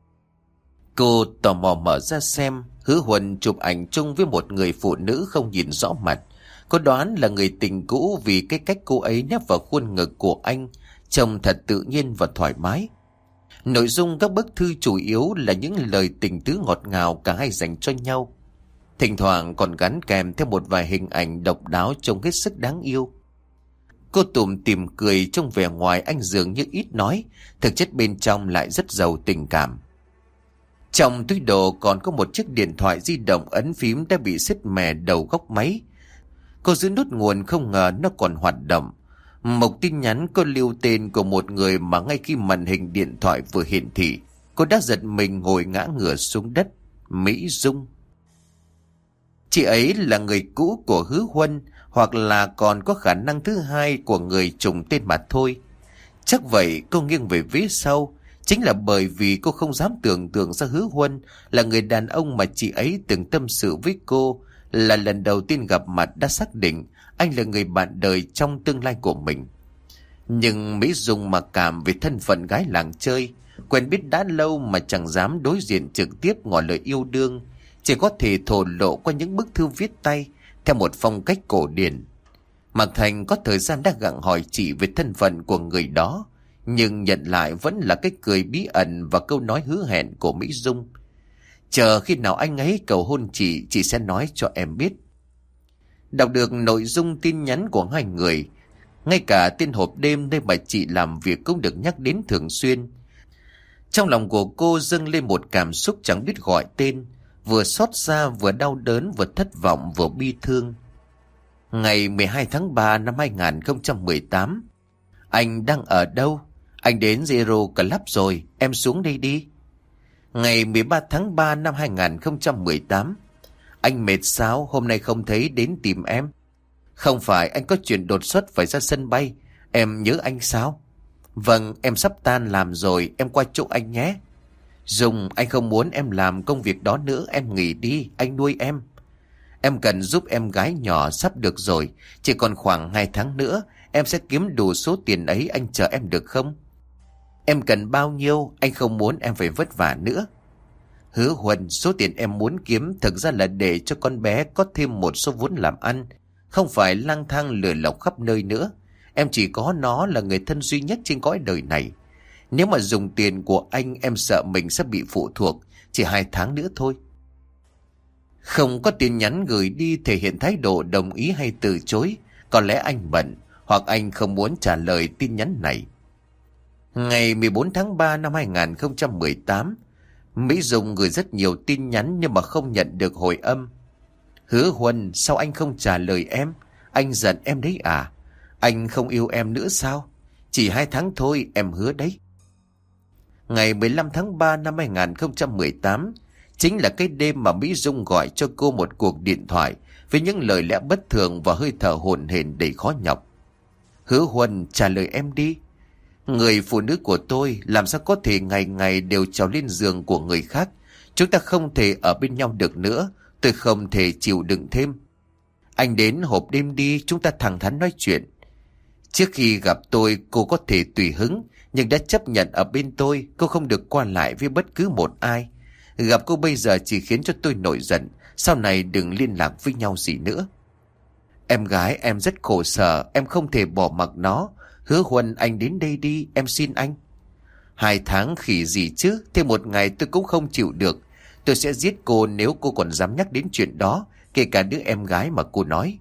Cô tò mò mở ra xem. Hứa Huân chụp ảnh chung với một người phụ nữ không nhìn rõ mặt. Cô đoán là người tình cũ vì cái cách cô ấy nép vào khuôn ngực của anh trông thật tự nhiên và thoải mái. Nội dung các bức thư chủ yếu là những lời tình tứ ngọt ngào cả hai dành cho nhau. Thỉnh thoảng còn gắn kèm theo một vài hình ảnh độc đáo trông hết sức đáng yêu. Cô tủm tỉm cười, trong vẻ ngoài anh dường như ít nói, thực chất bên trong lại rất giàu tình cảm. Trong túi đồ còn có một chiếc điện thoại di động ấn phím đã bị sứt mẻ đầu góc máy. Cô giữ nút nguồn không ngờ nó còn hoạt động. Một tin nhắn có lưu tên của một người mà ngay khi màn hình điện thoại vừa hiển thị, cô đã giật mình ngồi ngã ngửa xuống đất. Mỹ Dung. Chị ấy là người cũ của Hứa Huân, hoặc là còn có khả năng thứ hai của người trùng tên mà thôi. Chắc vậy cô nghiêng về phía sau. Chính là bởi vì cô không dám tưởng tượng ra Hứa Huân là người đàn ông mà chị ấy từng tâm sự với cô, là lần đầu tiên gặp mặt đã xác định anh là người bạn đời trong tương lai của mình. Nhưng Mỹ Dung mặc cảm về thân phận gái làng chơi, quen biết đã lâu mà chẳng dám đối diện trực tiếp ngỏ lời yêu đương, chỉ có thể thổ lộ qua những bức thư viết tay theo một phong cách cổ điển. Mạc Thành có thời gian đã gặng hỏi chị về thân phận của người đó, nhưng nhận lại vẫn là cái cười bí ẩn và câu nói hứa hẹn của Mỹ Dung. Chờ khi nào anh ấy cầu hôn chị, chị sẽ nói cho em biết. Đọc được nội dung tin nhắn của hai người, ngay cả tên hộp đêm nơi mà chị làm việc cũng được nhắc đến thường xuyên. Trong lòng của cô dâng lên một cảm xúc chẳng biết gọi tên, vừa xót xa, vừa đau đớn, vừa thất vọng, vừa bi thương. Ngày mười hai tháng ba năm hai nghìn không trăm mười tám. Anh đang ở đâu? Anh đến Zero Club rồi, em xuống đây đi. Ngày mười ba tháng ba năm hai nghìn không trăm mười tám. Anh mệt sao, hôm nay không thấy đến tìm em? Không phải, anh có chuyện đột xuất phải ra sân bay. Em nhớ anh sao? Vâng, em sắp tan làm rồi, em qua chỗ anh nhé. Dung, anh không muốn em làm công việc đó nữa, em nghỉ đi, anh nuôi em. Em cần giúp em gái nhỏ sắp được rồi, chỉ còn khoảng hai tháng nữa, em sẽ kiếm đủ số tiền ấy, anh chờ em được không? Em cần bao nhiêu, anh không muốn em phải vất vả nữa. Hứa Huân, số tiền em muốn kiếm thực ra là để cho con bé có thêm một số vốn làm ăn, không phải lang thang lừa lọc khắp nơi nữa. Em chỉ có nó là người thân duy nhất trên cõi đời này. Nếu mà dùng tiền của anh, em sợ mình sẽ bị phụ thuộc. Chỉ hai tháng nữa thôi. Không có tin nhắn gửi đi thể hiện thái độ đồng ý hay từ chối. Có lẽ anh bận, hoặc anh không muốn trả lời tin nhắn này. Ngày mười bốn tháng ba năm hai nghìn không trăm mười tám, Mỹ Dung gửi rất nhiều tin nhắn nhưng mà không nhận được hồi âm. Hứa Huân, sao anh không trả lời em? Anh giận em đấy à? Anh không yêu em nữa sao? Chỉ hai tháng thôi, em hứa đấy. Ngày mười lăm tháng ba năm hai nghìn không trăm mười tám, chính là cái đêm mà Mỹ Dung gọi cho cô một cuộc điện thoại với những lời lẽ bất thường và hơi thở hổn hển đầy khó nhọc. Hứa Huân, trả lời em đi. Người phụ nữ của tôi làm sao có thể ngày ngày đều trèo lên giường của người khác. Chúng ta không thể ở bên nhau được nữa. Tôi không thể chịu đựng thêm. Anh đến hộp đêm đi, chúng ta thẳng thắn nói chuyện. Trước khi gặp tôi, cô có thể tùy hứng, nhưng đã chấp nhận ở bên tôi. Cô không được qua lại với bất cứ một ai. Gặp cô bây giờ chỉ khiến cho tôi nổi giận. Sau này đừng liên lạc với nhau gì nữa. Em gái em rất khổ sở, em không thể bỏ mặc nó. Hứa Huân, anh đến đây đi, em xin anh. Hai tháng khỉ gì chứ, thêm một ngày tôi cũng không chịu được. Tôi sẽ giết cô nếu cô còn dám nhắc đến chuyện đó, kể cả đứa em gái mà cô nói.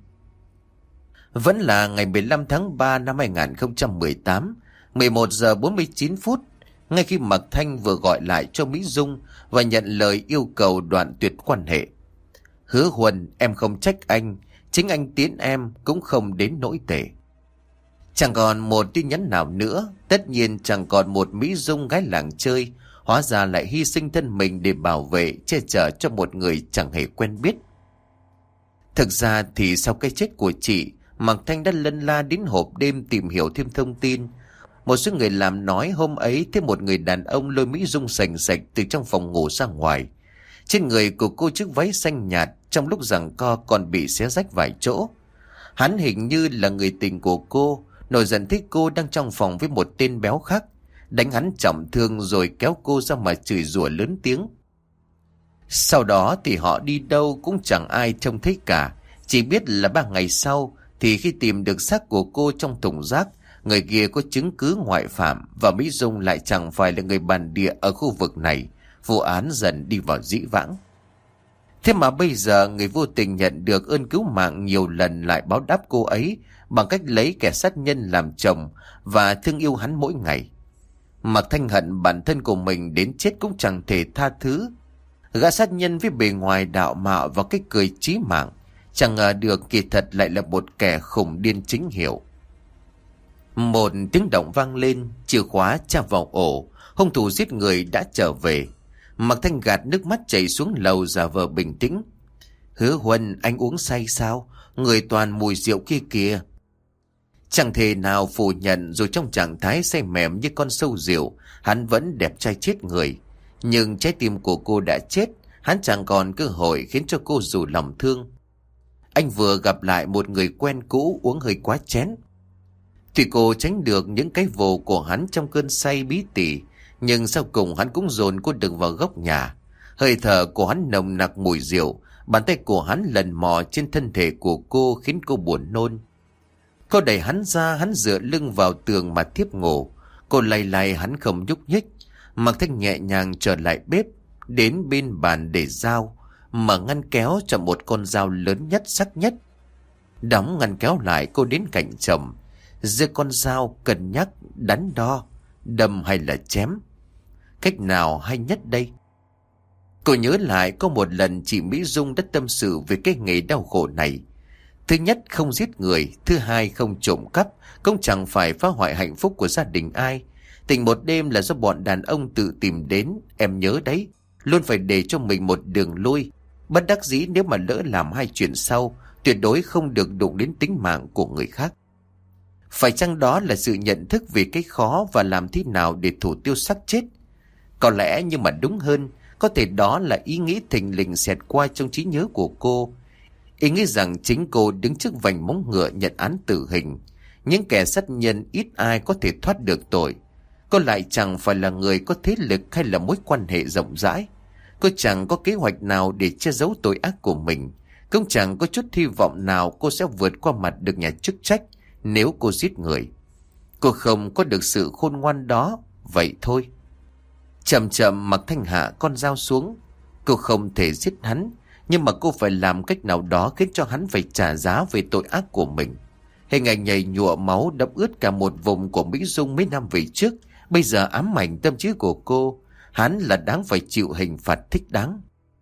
Vẫn là ngày mười lăm tháng ba năm hai nghìn không trăm mười tám, mười một giờ bốn mươi chín phút, ngay khi Mạc Thanh vừa gọi lại cho Mỹ Dung và nhận lời yêu cầu đoạn tuyệt quan hệ. Hứa Huân, em không trách anh, chính anh tiến em cũng không đến nỗi tệ. Chẳng còn một tin nhắn nào nữa, tất nhiên chẳng còn một Mỹ Dung gái làng chơi hóa ra lại hy sinh thân mình để bảo vệ, che chở cho một người chẳng hề quen biết. Thực ra thì sau cái chết của chị, Mạc Thanh đã lân la đến hộp đêm tìm hiểu thêm thông tin. Một số người làm nói hôm ấy thấy một người đàn ông lôi Mỹ Dung sành sạch từ trong phòng ngủ ra ngoài. Trên người của cô chiếc váy xanh nhạt, trong lúc giằng co còn bị xé rách vài chỗ. Hắn hình như là người tình của cô, nổi giận thấy cô đang trong phòng với một tên béo khác, đánh hắn trọng thương rồi kéo cô ra mà chửi rủa lớn tiếng. Sau đó thì họ đi đâu cũng chẳng ai trông thấy cả, chỉ biết là ba ngày sau thì khi tìm được xác của cô trong thùng rác, người kia có chứng cứ ngoại phạm và Mỹ Dung lại chẳng phải là người bản địa ở khu vực này. Vụ án dần đi vào dĩ vãng. Thế mà bây giờ người vô tình nhận được ơn cứu mạng nhiều lần lại báo đáp cô ấy bằng cách lấy kẻ sát nhân làm chồng và thương yêu hắn mỗi ngày. Mạc Thanh hận bản thân của mình đến chết cũng chẳng thể tha thứ. Gã sát nhân với bề ngoài đạo mạo và cái cười chí mạng, chẳng ngờ được kỳ thật lại là một kẻ khủng điên chính hiệu. Một tiếng động vang lên, chìa khóa tra vào ổ, hung thủ giết người đã trở về. Mạc Thanh gạt nước mắt chảy xuống lầu giả vờ bình tĩnh. Hứa Huân, anh uống say sao? Người toàn mùi rượu kia kìa. Chẳng thể nào phủ nhận, dù trong trạng thái say mềm như con sâu rượu, hắn vẫn đẹp trai chết người. Nhưng trái tim của cô đã chết, hắn chẳng còn cơ hội khiến cho cô dù lòng thương. Anh vừa gặp lại một người quen cũ uống hơi quá chén. Thì cô tránh được những cái vồ của hắn trong cơn say bí tỉ, nhưng sau cùng hắn cũng dồn cô đựng vào góc nhà. Hơi thở của hắn nồng nặc mùi rượu, bàn tay của hắn lần mò trên thân thể của cô khiến cô buồn nôn. Cô đẩy hắn ra, hắn dựa lưng vào tường mà thiếp ngủ. Cô lay lay hắn không nhúc nhích. Mạc Thanh nhẹ nhàng trở lại bếp, đến bên bàn để dao, mở ngăn kéo cho một con dao lớn nhất sắc nhất. Đóng ngăn kéo lại, cô đến cạnh chồng, giơ con dao cân nhắc đắn đo, đâm hay là chém, cách nào hay nhất đây? Cô nhớ lại có một lần chị Mỹ Dung đã tâm sự về cái nghề đau khổ này. Thứ nhất, không giết người. Thứ hai, không trộm cắp, cũng chẳng phải phá hoại hạnh phúc của gia đình ai. Tình một đêm là do bọn đàn ông tự tìm đến. Em nhớ đấy, luôn phải để cho mình một đường lui. Bất đắc dĩ nếu mà lỡ làm hai chuyện sau, tuyệt đối không được đụng đến tính mạng của người khác. Phải chăng đó là sự nhận thức về cái khó và làm thế nào để thủ tiêu xác chết? Có lẽ, nhưng mà đúng hơn, có thể đó là ý nghĩ thình lình xẹt qua trong trí nhớ của cô. Ý nghĩ rằng chính cô đứng trước vành móng ngựa nhận án tử hình. Những kẻ sát nhân ít ai có thể thoát được tội. Cô lại chẳng phải là người có thế lực hay là mối quan hệ rộng rãi. Cô chẳng có kế hoạch nào để che giấu tội ác của mình. Cũng chẳng có chút hy vọng nào cô sẽ vượt qua mặt được nhà chức trách nếu cô giết người. Cô không có được sự khôn ngoan đó, vậy thôi. Chậm chậm Mạc Thanh hạ con dao xuống. Cô không thể giết hắn, nhưng mà cô phải làm cách nào đó khiến cho hắn phải trả giá về tội ác của mình. Hình ảnh nhầy nhụa máu đẫm ướt cả một vùng của Mỹ Dung mấy năm về trước, bây giờ ám ảnh tâm trí của cô. Hắn là đáng phải chịu hình phạt thích đáng.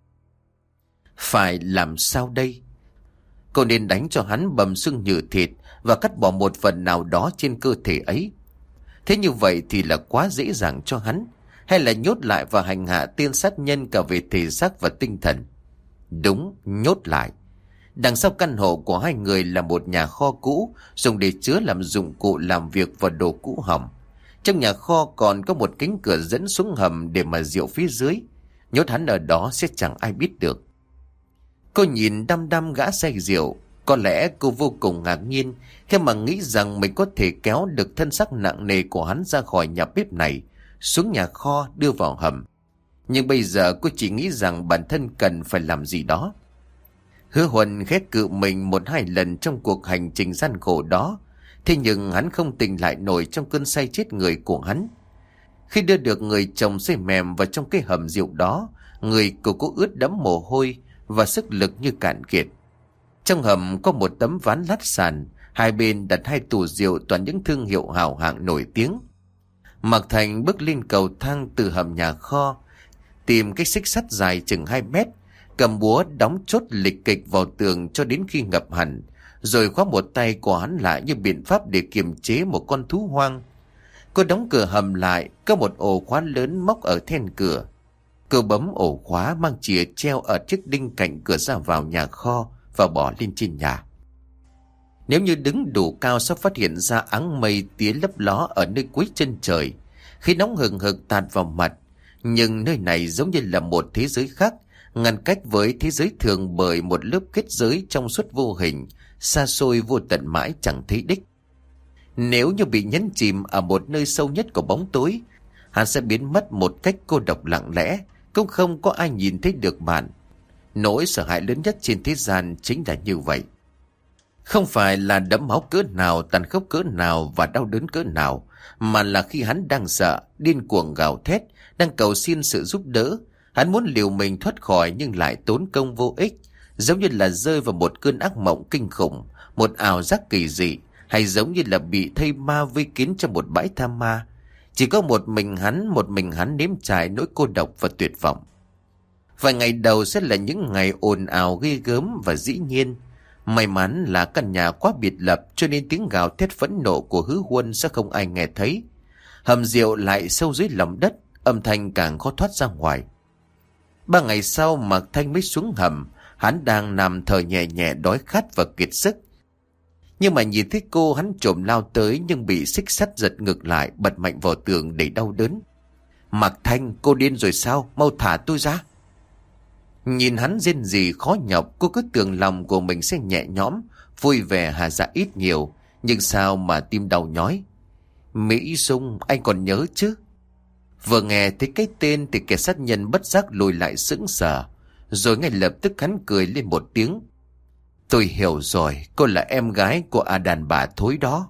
Phải làm sao đây? Cô nên đánh cho hắn bầm xương nhừ thịt và cắt bỏ một phần nào đó trên cơ thể ấy. Thế như vậy thì là quá dễ dàng cho hắn, hay là nhốt lại và hành hạ tên sát nhân cả về thể xác và tinh thần? Đúng, nhốt lại. Đằng sau căn hộ của hai người là một nhà kho cũ dùng để chứa làm dụng cụ làm việc và đồ cũ hỏng. Trong nhà kho còn có một cánh cửa dẫn xuống hầm để mà rượu phía dưới. Nhốt hắn ở đó sẽ chẳng ai biết được. Cô nhìn đăm đăm gã say rượu. Có lẽ cô vô cùng ngạc nhiên khi mà nghĩ rằng mình có thể kéo được thân xác nặng nề của hắn ra khỏi nhà bếp này, xuống nhà kho đưa vào hầm. Nhưng bây giờ cô chỉ nghĩ rằng bản thân cần phải làm gì đó. Hứa Huân khét cự mình một hai lần trong cuộc hành trình gian khổ đó. Thế nhưng hắn không tỉnh lại nổi trong cơn say chết người của hắn. Khi đưa được người chồng say mềm vào trong cái hầm rượu đó, người của cô ướt đẫm mồ hôi và sức lực như cạn kiệt. Trong hầm có một tấm ván lát sàn, hai bên đặt hai tủ rượu toàn những thương hiệu hào hạng nổi tiếng. Mạc Thành bước lên cầu thang từ hầm nhà kho, tìm cái xích sắt dài chừng hai mét, cầm búa đóng chốt lịch kịch vào tường cho đến khi ngập hẳn, rồi khóa một tay của hắn lại như biện pháp để kiềm chế một con thú hoang. Cô đóng cửa hầm lại, có một ổ khóa lớn móc ở then cửa. Cô bấm ổ khóa, mang chìa treo ở chiếc đinh cạnh cửa ra vào nhà kho và bỏ lên trên nhà. Nếu như đứng đủ cao sẽ phát hiện ra áng mây tía lấp ló ở nơi cuối chân trời. Khi nóng hừng hực tạt vào mặt, nhưng nơi này giống như là một thế giới khác, ngăn cách với thế giới thường bởi một lớp kết giới trong suốt vô hình, xa xôi vô tận mãi chẳng thấy đích. Nếu như bị nhấn chìm ở một nơi sâu nhất của bóng tối, hắn sẽ biến mất một cách cô độc lặng lẽ, cũng không có ai nhìn thấy được bạn. Nỗi sợ hãi lớn nhất trên thế gian chính là như vậy. Không phải là đẫm máu cỡ nào, tàn khốc cỡ nào và đau đớn cỡ nào, mà là khi hắn đang sợ, điên cuồng gào thét, đang cầu xin sự giúp đỡ. Hắn muốn liều mình thoát khỏi nhưng lại tốn công vô ích, giống như là rơi vào một cơn ác mộng kinh khủng, một ảo giác kỳ dị, hay giống như là bị thây ma vây kín trong một bãi tha ma. Chỉ có một mình hắn, một mình hắn nếm trải nỗi cô độc và tuyệt vọng. Vài ngày đầu sẽ là những ngày ồn ào ghê gớm và dĩ nhiên. May mắn là căn nhà quá biệt lập cho nên tiếng gào thét phẫn nộ của Hứa Huân sẽ không ai nghe thấy. Hầm rượu lại sâu dưới lòng đất, âm thanh càng khó thoát ra ngoài. Ba ngày sau Mạc Thanh mới xuống hầm, hắn đang nằm thở nhẹ nhẹ đói khát và kiệt sức. Nhưng mà nhìn thấy cô, hắn trộm lao tới nhưng bị xích sắt giật ngược lại, bật mạnh vào tường để đau đớn. Mạc Thanh, cô điên rồi sao? Mau thả tôi ra. Nhìn hắn rên rỉ khó nhọc, cô cứ tưởng lòng của mình sẽ nhẹ nhõm, vui vẻ hạ dạ ít nhiều, nhưng sao mà tim đau nhói. Mỹ Dung, anh còn nhớ chứ? Vừa nghe thấy cái tên thì kẻ sát nhân bất giác lùi lại sững sờ, rồi ngay lập tức hắn cười lên một tiếng. Tôi hiểu rồi, cô là em gái của A đàn bà thối đó.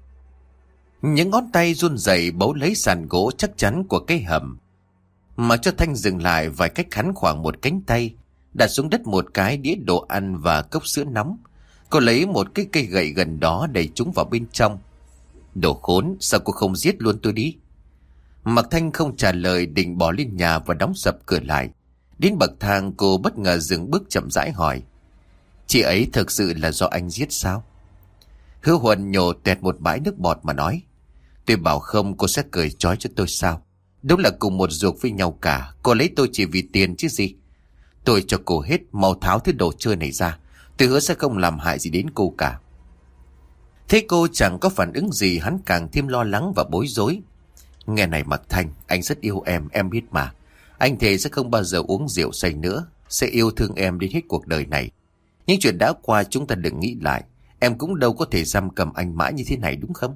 Những ngón tay run rẩy bấu lấy sàn gỗ chắc chắn của cái hầm, mà cho Thanh dừng lại vài cách hắn khoảng một cánh tay, đặt xuống đất một cái đĩa đồ ăn và cốc sữa nóng. Cô lấy một cái cây gậy gần đó đẩy chúng vào bên trong. Đồ khốn, sao cô không giết luôn tôi đi? Mạc Thanh không trả lời, định bỏ lên nhà và đóng sập cửa lại. Đến bậc thang cô bất ngờ dừng bước chậm rãi hỏi, chị ấy thực sự là do anh giết sao? Hứa Huân nhổ tẹt một bãi nước bọt mà nói, tôi bảo không cô sẽ cười trói cho tôi sao? Đúng là cùng một ruột với nhau cả, cô lấy tôi chỉ vì tiền chứ gì. Tôi cho cô hết, mau tháo thứ đồ chơi này ra, tôi hứa sẽ không làm hại gì đến cô cả. Thế cô chẳng có phản ứng gì, hắn càng thêm lo lắng và bối rối. Nghe này Mạc Thanh, anh rất yêu em, em biết mà. Anh thề sẽ không bao giờ uống rượu say nữa, sẽ yêu thương em đến hết cuộc đời này. Những chuyện đã qua chúng ta đừng nghĩ lại, em cũng đâu có thể giam cầm anh mãi như thế này đúng không?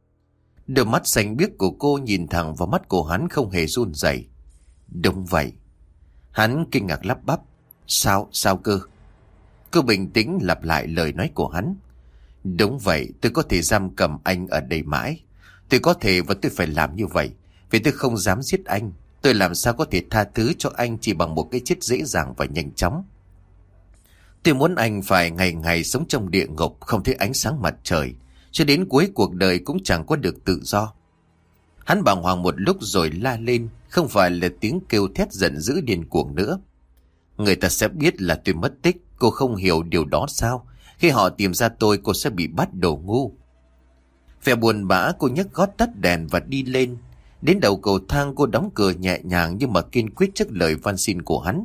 Đôi mắt xanh biếc của cô nhìn thẳng vào mắt của hắn không hề run rẩy. Đúng vậy. Hắn kinh ngạc lắp bắp. Sao, sao cơ? Cô bình tĩnh lặp lại lời nói của hắn. Đúng vậy, tôi có thể giam cầm anh ở đây mãi. Tôi có thể và tôi phải làm như vậy, vì tôi không dám giết anh. Tôi làm sao có thể tha thứ cho anh chỉ bằng một cái chết dễ dàng và nhanh chóng. Tôi muốn anh phải ngày ngày sống trong địa ngục, không thấy ánh sáng mặt trời, cho đến cuối cuộc đời cũng chẳng có được tự do. Hắn bàng hoàng một lúc rồi la lên, không phải là tiếng kêu thét giận dữ điên cuồng nữa. Người ta sẽ biết là tôi mất tích, cô không hiểu điều đó sao? Khi họ tìm ra tôi, cô sẽ bị bắt đồ ngu. Vẻ buồn bã, cô nhấc gót tắt đèn và đi lên. Đến đầu cầu thang cô đóng cửa nhẹ nhàng nhưng mà kiên quyết trước lời van xin của hắn.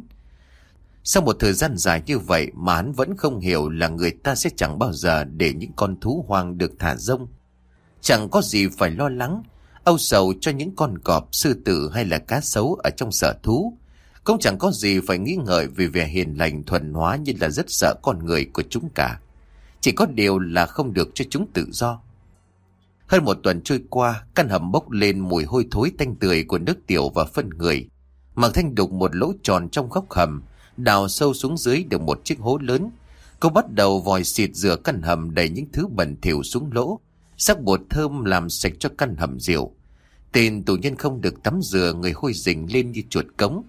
Sau một thời gian dài như vậy mà hắn vẫn không hiểu là người ta sẽ chẳng bao giờ để những con thú hoang được thả rông. Chẳng có gì phải lo lắng, âu sầu cho những con cọp, sư tử hay là cá sấu ở trong sở thú. Cũng chẳng có gì phải nghĩ ngợi về vẻ hiền lành thuần hóa như là rất sợ con người của chúng cả. Chỉ có điều là không được cho chúng tự do. Hơn một tuần trôi qua, căn hầm bốc lên mùi hôi thối tanh tưởi của nước tiểu và phân người. Mạc Thanh đục một lỗ tròn trong góc hầm, đào sâu xuống dưới được một chiếc hố lớn. Cô bắt đầu vòi xịt rửa căn hầm đầy những thứ bẩn thỉu xuống lỗ. Sắc bột thơm làm sạch cho căn hầm rượu. Tên tù nhân không được tắm rửa, người hôi rình lên như chuột cống.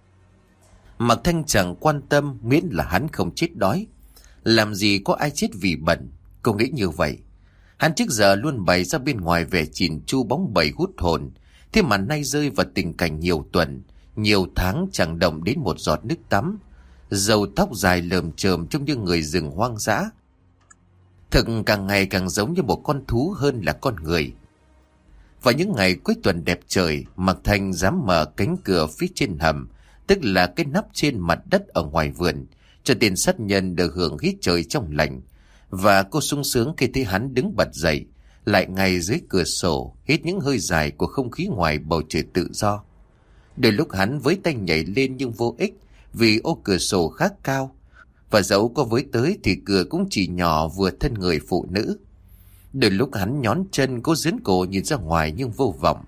Mạc Thanh chẳng quan tâm miễn là hắn không chết đói. Làm gì có ai chết vì bẩn, cô nghĩ như vậy. Hắn trước giờ luôn bày ra bên ngoài vẻ chỉn chu bóng bẩy hút hồn. Thế mà nay rơi vào tình cảnh nhiều tuần, nhiều tháng chẳng động đến một giọt nước tắm. Râu tóc dài lởm chởm trông như người rừng hoang dã. Thực càng ngày càng giống như một con thú hơn là con người. Vào những ngày cuối tuần đẹp trời, Mạc Thanh dám mở cánh cửa phía trên hầm, tức là cái nắp trên mặt đất ở ngoài vườn, cho tên sát nhân được hưởng hít trời trong lành. Và cô sung sướng khi thấy hắn đứng bật dậy, lại ngay dưới cửa sổ, hít những hơi dài của không khí ngoài bầu trời tự do. Đôi lúc hắn với tay nhảy lên nhưng vô ích, vì ô cửa sổ khá cao, và dẫu có với tới thì cửa cũng chỉ nhỏ vừa thân người phụ nữ. Đôi lúc hắn nhón chân cố dướn cổ nhìn ra ngoài nhưng vô vọng.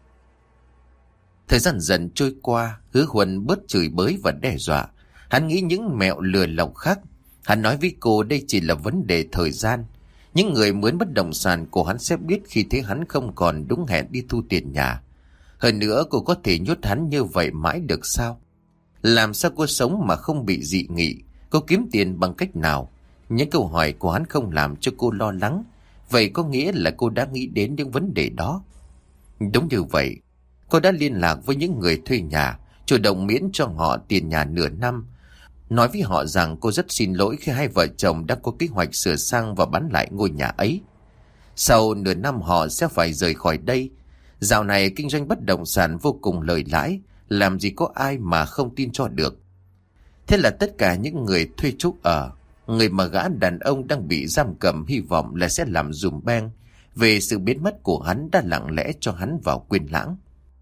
Thời gian dần trôi qua, Hứa Huân bớt chửi bới và đe dọa. Hắn nghĩ những mẹo lừa lọc khác. Hắn nói với cô đây chỉ là vấn đề thời gian. Những người mướn bất động sản của hắn sẽ biết khi thấy hắn không còn đúng hẹn đi thu tiền nhà. Hơn nữa cô có thể nhốt hắn như vậy mãi được sao? Làm sao cô sống mà không bị dị nghị? Cô kiếm tiền bằng cách nào? Những câu hỏi của hắn không làm cho cô lo lắng. Vậy có nghĩa là cô đã nghĩ đến những vấn đề đó. Đúng như vậy, cô đã liên lạc với những người thuê nhà, chủ động miễn cho họ tiền nhà nửa năm. Nói với họ rằng cô rất xin lỗi khi hai vợ chồng đã có kế hoạch sửa sang và bán lại ngôi nhà ấy. Sau nửa năm họ sẽ phải rời khỏi đây. Dạo này kinh doanh bất động sản vô cùng lời lãi, làm gì có ai mà không tin cho được. Thế là tất cả những người thuê trúc ở, người mà gã đàn ông đang bị giam cầm hy vọng là sẽ làm dùm beng về sự biến mất của hắn đã lặng lẽ cho hắn vào quên lãng.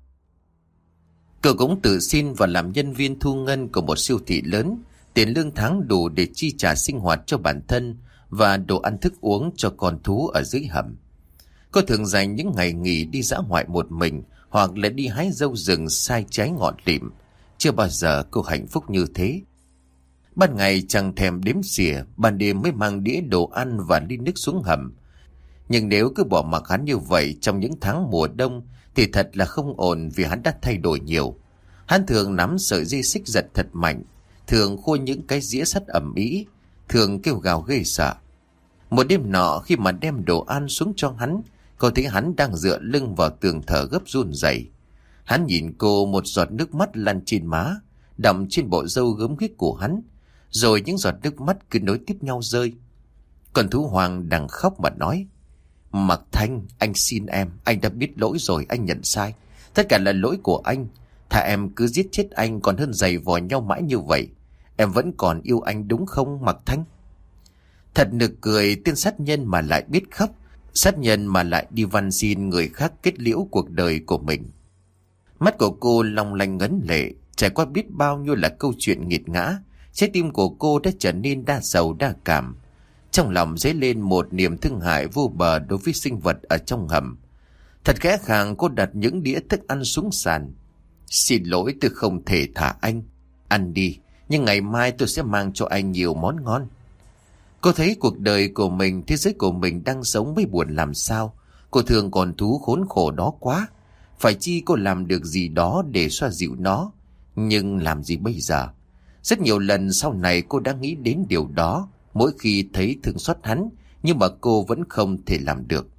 Cậu cũng tự xin và làm nhân viên thu ngân của một siêu thị lớn, tiền lương tháng đủ để chi trả sinh hoạt cho bản thân và đồ ăn thức uống cho con thú ở dưới hầm. Cô thường dành những ngày nghỉ đi dã ngoại một mình hoặc là đi hái dâu rừng sai trái ngọt lịm. Chưa bao giờ cô hạnh phúc như thế. Ban ngày chẳng thèm đếm xỉa, ban đêm mới mang đĩa đồ ăn và ly nước xuống hầm. Nhưng nếu cứ bỏ mặc hắn như vậy trong những tháng mùa đông thì thật là không ổn, vì hắn đã thay đổi nhiều. Hắn thường nắm sợi dây xích giật thật mạnh, thường khua những cái dĩa sắt ầm ĩ, thường kêu gào ghê sợ. Một đêm nọ khi mà đem đồ ăn xuống cho hắn, cô thấy hắn đang dựa lưng vào tường thở gấp run rẩy. Hắn nhìn cô, một giọt nước mắt lăn trên má, đọng trên bộ râu gớm ghiếc của hắn, rồi những giọt nước mắt cứ nối tiếp nhau rơi. Còn thú hoàng đang khóc mà nói: Mạc Thanh, anh xin em, anh đã biết lỗi rồi, anh nhận sai. Tất cả là lỗi của anh. Thà em cứ giết chết anh còn hơn giày vò nhau mãi như vậy. Em vẫn còn yêu anh đúng không Mạc Thanh? Thật nực cười, tên sát nhân mà lại biết khóc, sát nhân mà lại đi van xin người khác kết liễu cuộc đời của mình. Mắt của cô long lanh ngấn lệ, trải qua biết bao nhiêu là câu chuyện nghiệt ngã. Trái tim của cô đã trở nên đa sầu đa cảm. Trong lòng dấy lên một niềm thương hại vô bờ đối với sinh vật ở trong hầm. Thật khẽ khàng cô đặt những đĩa thức ăn xuống sàn. Xin lỗi, tôi không thể thả anh. Ăn đi, nhưng ngày mai tôi sẽ mang cho anh nhiều món ngon. Cô thấy cuộc đời của mình, thế giới của mình đang sống mới buồn làm sao. Cô thương con thú khốn khổ đó quá. Phải chi cô làm được gì đó để xoa dịu nó. Nhưng làm gì bây giờ? Rất nhiều lần sau này cô đã nghĩ đến điều đó mỗi khi thấy thương xót hắn, nhưng mà cô vẫn không thể làm được.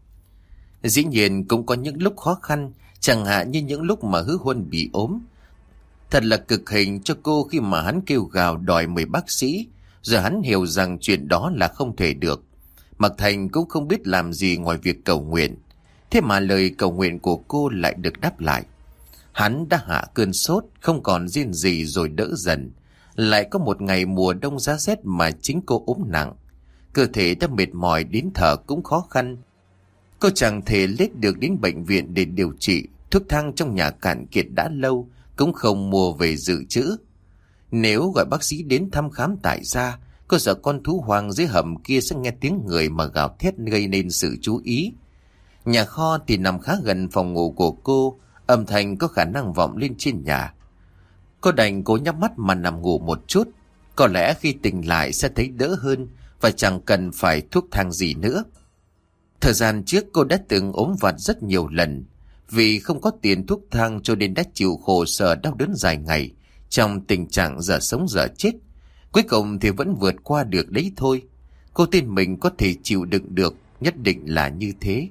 Dĩ nhiên cũng có những lúc khó khăn, chẳng hạn như những lúc mà Hứa Huân bị ốm. Thật là cực hình cho cô khi mà hắn kêu gào đòi mời bác sĩ, rồi hắn hiểu rằng chuyện đó là không thể được. Mạc Thành cũng không biết làm gì ngoài việc cầu nguyện. Thế mà lời cầu nguyện của cô lại được đáp lại. Hắn đã hạ cơn sốt, không còn rên rỉ rồi đỡ dần. Lại có một ngày mùa đông giá rét mà chính cô ốm nặng. Cơ thể đã mệt mỏi đến thở cũng khó khăn. Cô chẳng thể lết được đến bệnh viện để điều trị. Thuốc thang trong nhà cạn kiệt đã lâu, cũng không mua về dự trữ. Nếu gọi bác sĩ đến thăm khám tại gia, cô sợ con thú hoang dưới hầm kia sẽ nghe tiếng người mà gào thét gây nên sự chú ý. Nhà kho thì nằm khá gần phòng ngủ của cô, âm thanh có khả năng vọng lên trên nhà. Cô đành cố nhắm mắt mà nằm ngủ một chút. Có lẽ khi tỉnh lại sẽ thấy đỡ hơn và chẳng cần phải thuốc thang gì nữa. Thời gian trước cô đã từng ốm vặt rất nhiều lần. Vì không có tiền thuốc thang cho nên đã chịu khổ sở đau đớn dài ngày, trong tình trạng giờ sống giờ chết. Cuối cùng thì vẫn vượt qua được đấy thôi. Cô tin mình có thể chịu đựng được, nhất định là như thế.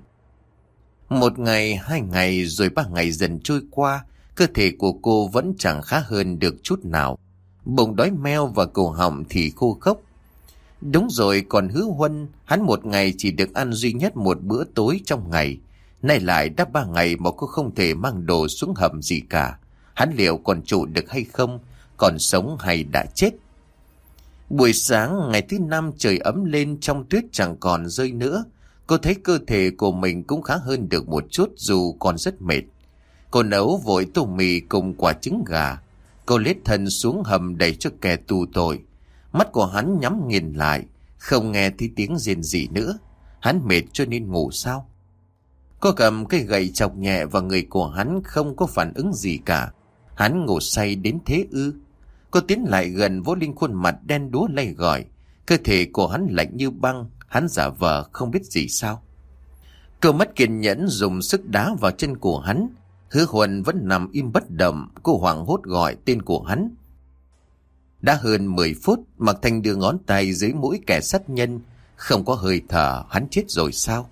Một ngày, hai ngày rồi ba ngày dần trôi qua, cơ thể của cô vẫn chẳng khá hơn được chút nào. Bụng đói meo và cổ họng thì khô khốc. Đúng rồi, còn Hứa Huân, hắn một ngày chỉ được ăn duy nhất một bữa tối trong ngày. Nay lại đã ba ngày mà cô không thể mang đồ xuống hầm gì cả. Hắn liệu còn trụ được hay không, còn sống hay đã chết? Buổi sáng ngày thứ năm trời ấm lên, trong tuyết chẳng còn rơi nữa. Cô thấy cơ thể của mình cũng khá hơn được một chút dù còn rất mệt. Cô nấu vội tô mì cùng quả trứng gà. Cô lết thân xuống hầm đẩy cho kẻ tù tội. Mắt của hắn nhắm nghiền lại, không nghe thấy tiếng rên rỉ nữa. Hắn mệt cho nên ngủ sao? Cô cầm cây gậy chọc nhẹ vào người của hắn, không có phản ứng gì cả. Hắn ngủ say đến thế ư? Cô tiến lại gần vỗ lên khuôn mặt đen đúa lay gọi. Cơ thể của hắn lạnh như băng. Hắn giả vờ không biết gì sao. Cô mất kiên nhẫn dùng sức đá vào chân của hắn. Hứa Huân vẫn nằm im bất động. Cô hoảng hốt gọi tên của hắn. Đã hơn mười phút, Mạc Thanh đưa ngón tay dưới mũi kẻ sát nhân. Không có hơi thở, hắn chết rồi sao?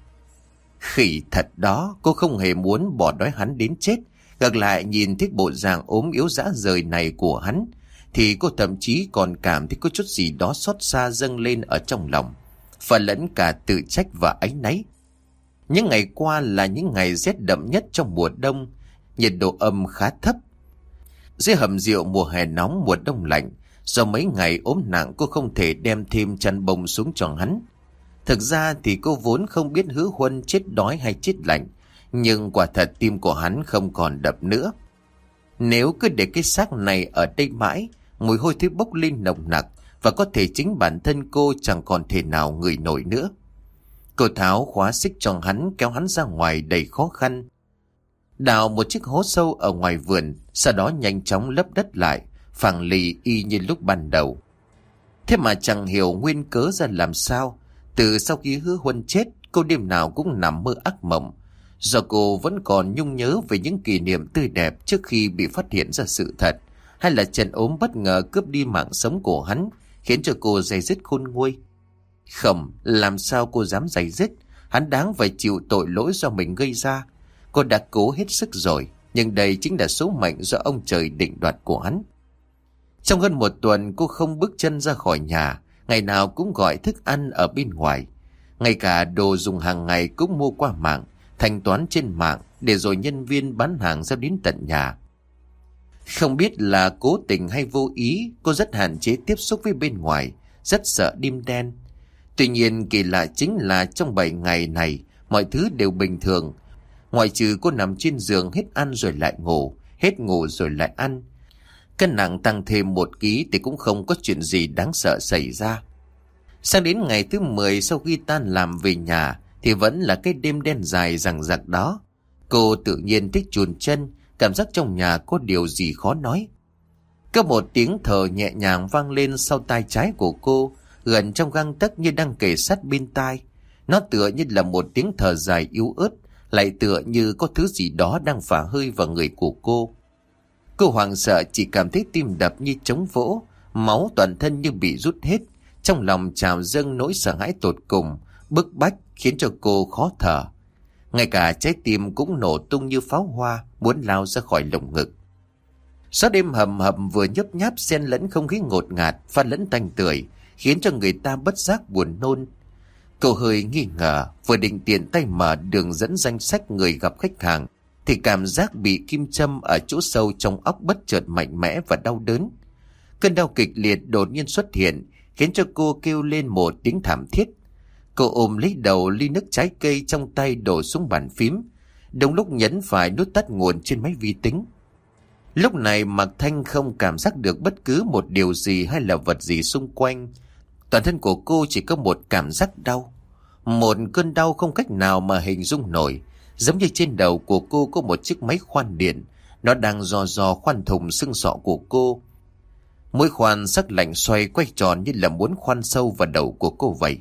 Khỉ thật đó, cô không hề muốn bỏ đói hắn đến chết. Ngược lại nhìn thấy bộ dạng ốm yếu rã rời này của hắn, thì cô thậm chí còn cảm thấy có chút gì đó xót xa dâng lên ở trong lòng, phần lẫn cả tự trách và áy náy. Những ngày qua là những ngày rét đậm nhất trong mùa đông, nhiệt độ âm khá thấp. Dưới hầm rượu mùa hè nóng mùa đông lạnh, do mấy ngày ốm nặng cô không thể đem thêm chăn bông xuống cho hắn. Thực ra thì cô vốn không biết Hứa Huân chết đói hay chết lạnh, nhưng quả thật tim của hắn không còn đập nữa. Nếu cứ để cái xác này ở đây mãi, mùi hôi thối bốc lên nồng nặc, và có thể chính bản thân cô chẳng còn thể nào ngửi nổi nữa. Cô tháo khóa xích cho hắn, kéo hắn ra ngoài đầy khó khăn. Đào một chiếc hố sâu ở ngoài vườn, sau đó nhanh chóng lấp đất lại, phẳng lì y như lúc ban đầu. Thế mà chẳng hiểu nguyên cớ ra làm sao, từ sau khi Hứa Huân chết, cô đêm nào cũng nằm mơ ác mộng. Do cô vẫn còn nhung nhớ về những kỷ niệm tươi đẹp trước khi bị phát hiện ra sự thật, hay là trận ốm bất ngờ cướp đi mạng sống của hắn, khiến cho cô day dứt khôn nguôi. Không, làm sao cô dám day dứt? Hắn đáng phải chịu tội lỗi do mình gây ra. Cô đã cố hết sức rồi, nhưng đây chính là số mệnh do ông trời định đoạt của hắn. Trong hơn một tuần cô không bước chân ra khỏi nhà, ngày nào cũng gọi thức ăn ở bên ngoài. Ngay cả đồ dùng hàng ngày cũng mua qua mạng, thanh toán trên mạng, để rồi nhân viên bán hàng giao đến tận nhà. Không biết là cố tình hay vô ý, cô rất hạn chế tiếp xúc với bên ngoài, rất sợ đêm đen. Tuy nhiên kỳ lạ chính là trong bảy ngày này, mọi thứ đều bình thường. Ngoại trừ cô nằm trên giường hết ăn rồi lại ngủ, hết ngủ rồi lại ăn. Cân nặng tăng thêm một ký thì cũng không có chuyện gì đáng sợ xảy ra. Sang đến ngày thứ mười sau khi tan làm về nhà, thì vẫn là cái đêm đen dài dằng dặc đó. Cô tự nhiên thích chùn chân, cảm giác trong nhà có điều gì khó nói. Có một tiếng thở nhẹ nhàng vang lên sau tai trái của cô, gần trong gang tấc như đang kề sát bên tai. Nó tựa như là một tiếng thở dài yếu ớt, lại tựa như có thứ gì đó đang phả hơi vào người của cô. Cô hoảng sợ chỉ cảm thấy tim đập như trống vỗ, máu toàn thân như bị rút hết, trong lòng trào dâng nỗi sợ hãi tột cùng, bức bách khiến cho cô khó thở. Ngay cả trái tim cũng nổ tung như pháo hoa, muốn lao ra khỏi lồng ngực. Gió đêm hầm hầm vừa nhấp nháp xen lẫn không khí ngột ngạt, pha lẫn tanh tưởi, khiến cho người ta bất giác buồn nôn. Cô hơi nghi ngờ, vừa định tiện tay mở đường dẫn danh sách người gặp khách hàng, thì cảm giác bị kim châm ở chỗ sâu trong óc bất chợt mạnh mẽ và đau đớn. Cơn đau kịch liệt đột nhiên xuất hiện, khiến cho cô kêu lên một tiếng thảm thiết. Cô ôm lấy đầu ly nước trái cây trong tay đổ xuống bàn phím, đúng lúc nhấn phải nút tắt nguồn trên máy vi tính. Lúc này Mạc Thanh không cảm giác được bất cứ một điều gì hay là vật gì xung quanh. Toàn thân của cô chỉ có một cảm giác đau, một cơn đau không cách nào mà hình dung nổi, giống như trên đầu của cô có một chiếc máy khoan điện, nó đang dò dò khoan thủng xương sọ của cô. Mũi khoan sắc lạnh xoay quay tròn như là muốn khoan sâu vào đầu của cô vậy.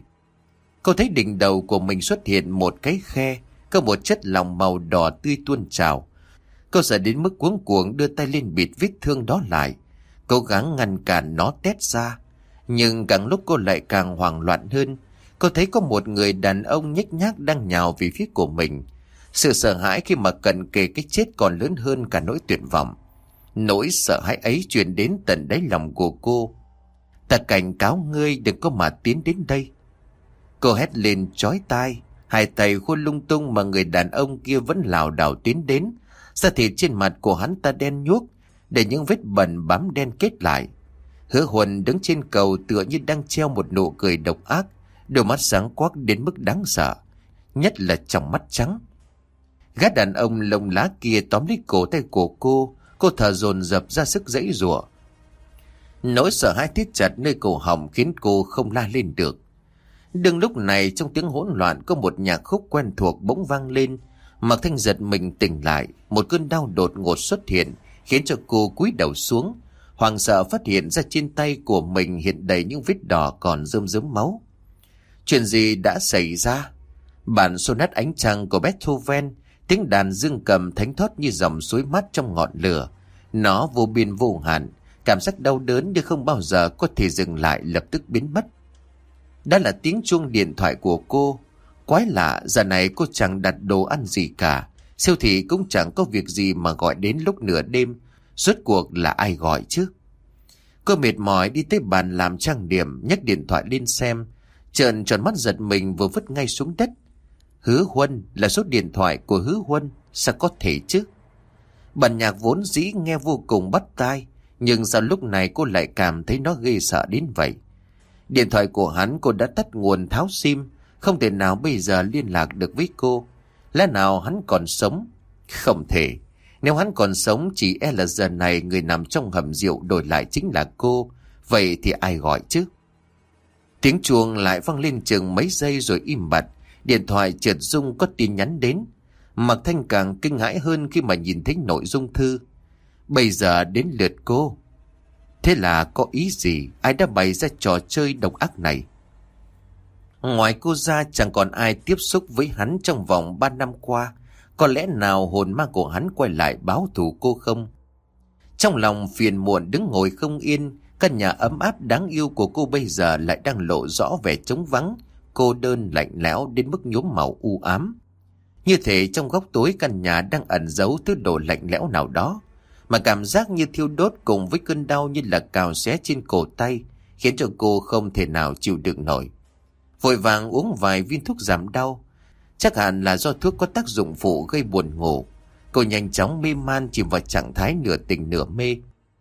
Cô thấy đỉnh đầu của mình xuất hiện một cái khe, có một chất lỏng màu đỏ tươi tuôn trào. Cô sợ đến mức cuống cuồng đưa tay lên bịt vết thương đó lại, cố gắng ngăn cản nó tét ra. Nhưng càng lúc cô lại càng hoảng loạn hơn. Cô thấy có một người đàn ông nhếch nhác đang nhào về phía của mình. Sự sợ hãi khi mà cận kề cái chết còn lớn hơn cả nỗi tuyệt vọng. Nỗi sợ hãi ấy truyền đến tận đáy lòng của cô. Ta cảnh cáo ngươi đừng có mà tiến đến đây. Cô hét lên chói tai. Hai tay khuôn lung tung mà người đàn ông kia vẫn lảo đảo tiến đến. Da thịt trên mặt của hắn ta đen nhuốc, để những vết bẩn bám đen kết lại. Hứa Huân đứng trên cầu tựa như đang treo một nụ cười độc ác, đôi mắt sáng quắc đến mức đáng sợ, nhất là trong mắt trắng. Gã đàn ông lông lá kia tóm lấy cổ tay của cô, cô thở dồn dập ra sức giãy giụa. Nỗi sợ hãi thít chặt nơi cổ họng khiến cô không la lên được. Đừng lúc này trong tiếng hỗn loạn có một nhạc khúc quen thuộc bỗng vang lên. Mạc Thanh giật mình tỉnh lại, một cơn đau đột ngột xuất hiện khiến cho cô cúi đầu xuống, hoảng sợ phát hiện ra trên tay của mình hiện đầy những vết đỏ còn rơm rớm máu. Chuyện gì đã xảy ra? Bản sonat ánh trăng của Beethoven, tiếng đàn dương cầm thánh thót như dòng suối mát trong ngọn lửa. Nó vô biên vô hạn, cảm giác đau đớn nhưng không bao giờ có thể dừng lại, lập tức biến mất. Đó là tiếng chuông điện thoại của cô. Quái lạ, giờ này cô chẳng đặt đồ ăn gì cả, siêu thị cũng chẳng có việc gì mà gọi đến lúc nửa đêm. Rốt cuộc là ai gọi chứ? Cô mệt mỏi đi tới bàn làm trang điểm, nhấc điện thoại lên xem, trợn tròn mắt giật mình vừa vứt ngay xuống đất. Hứa Huân, là số điện thoại của Hứa Huân, sao có thể chứ? Bản nhạc vốn dĩ nghe vô cùng bắt tai, nhưng sao lúc này cô lại cảm thấy nó ghê sợ đến vậy? Điện thoại của hắn cô đã tắt nguồn tháo sim, không thể nào bây giờ liên lạc được với cô. Lẽ nào hắn còn sống? Không thể. Nếu hắn còn sống chỉ e là giờ này người nằm trong hầm rượu đổi lại chính là cô. Vậy thì ai gọi chứ? Tiếng chuông lại vang lên chừng mấy giây rồi im bặt. Điện thoại chợt rung có tin nhắn đến. Mạc Thanh càng kinh hãi hơn khi mà nhìn thấy nội dung thư. Bây giờ đến lượt cô. Thế là có ý gì? Ai đã bày ra trò chơi độc ác này? Ngoài cô ra chẳng còn ai tiếp xúc với hắn trong vòng ba năm qua. Có lẽ nào hồn ma của hắn quay lại báo thù cô không? Trong lòng phiền muộn đứng ngồi không yên, căn nhà ấm áp đáng yêu của cô bây giờ lại đang lộ rõ vẻ trống vắng, cô đơn lạnh lẽo đến mức nhuốm màu u ám. Như thể trong góc tối căn nhà đang ẩn giấu thứ đồ lạnh lẽo nào đó, mà cảm giác như thiêu đốt cùng với cơn đau như là cào xé trên cổ tay, khiến cho cô không thể nào chịu đựng nổi. Vội vàng uống vài viên thuốc giảm đau, chắc hẳn là do thuốc có tác dụng phụ gây buồn ngủ. Cô nhanh chóng mê man chìm vào trạng thái nửa tỉnh nửa mê.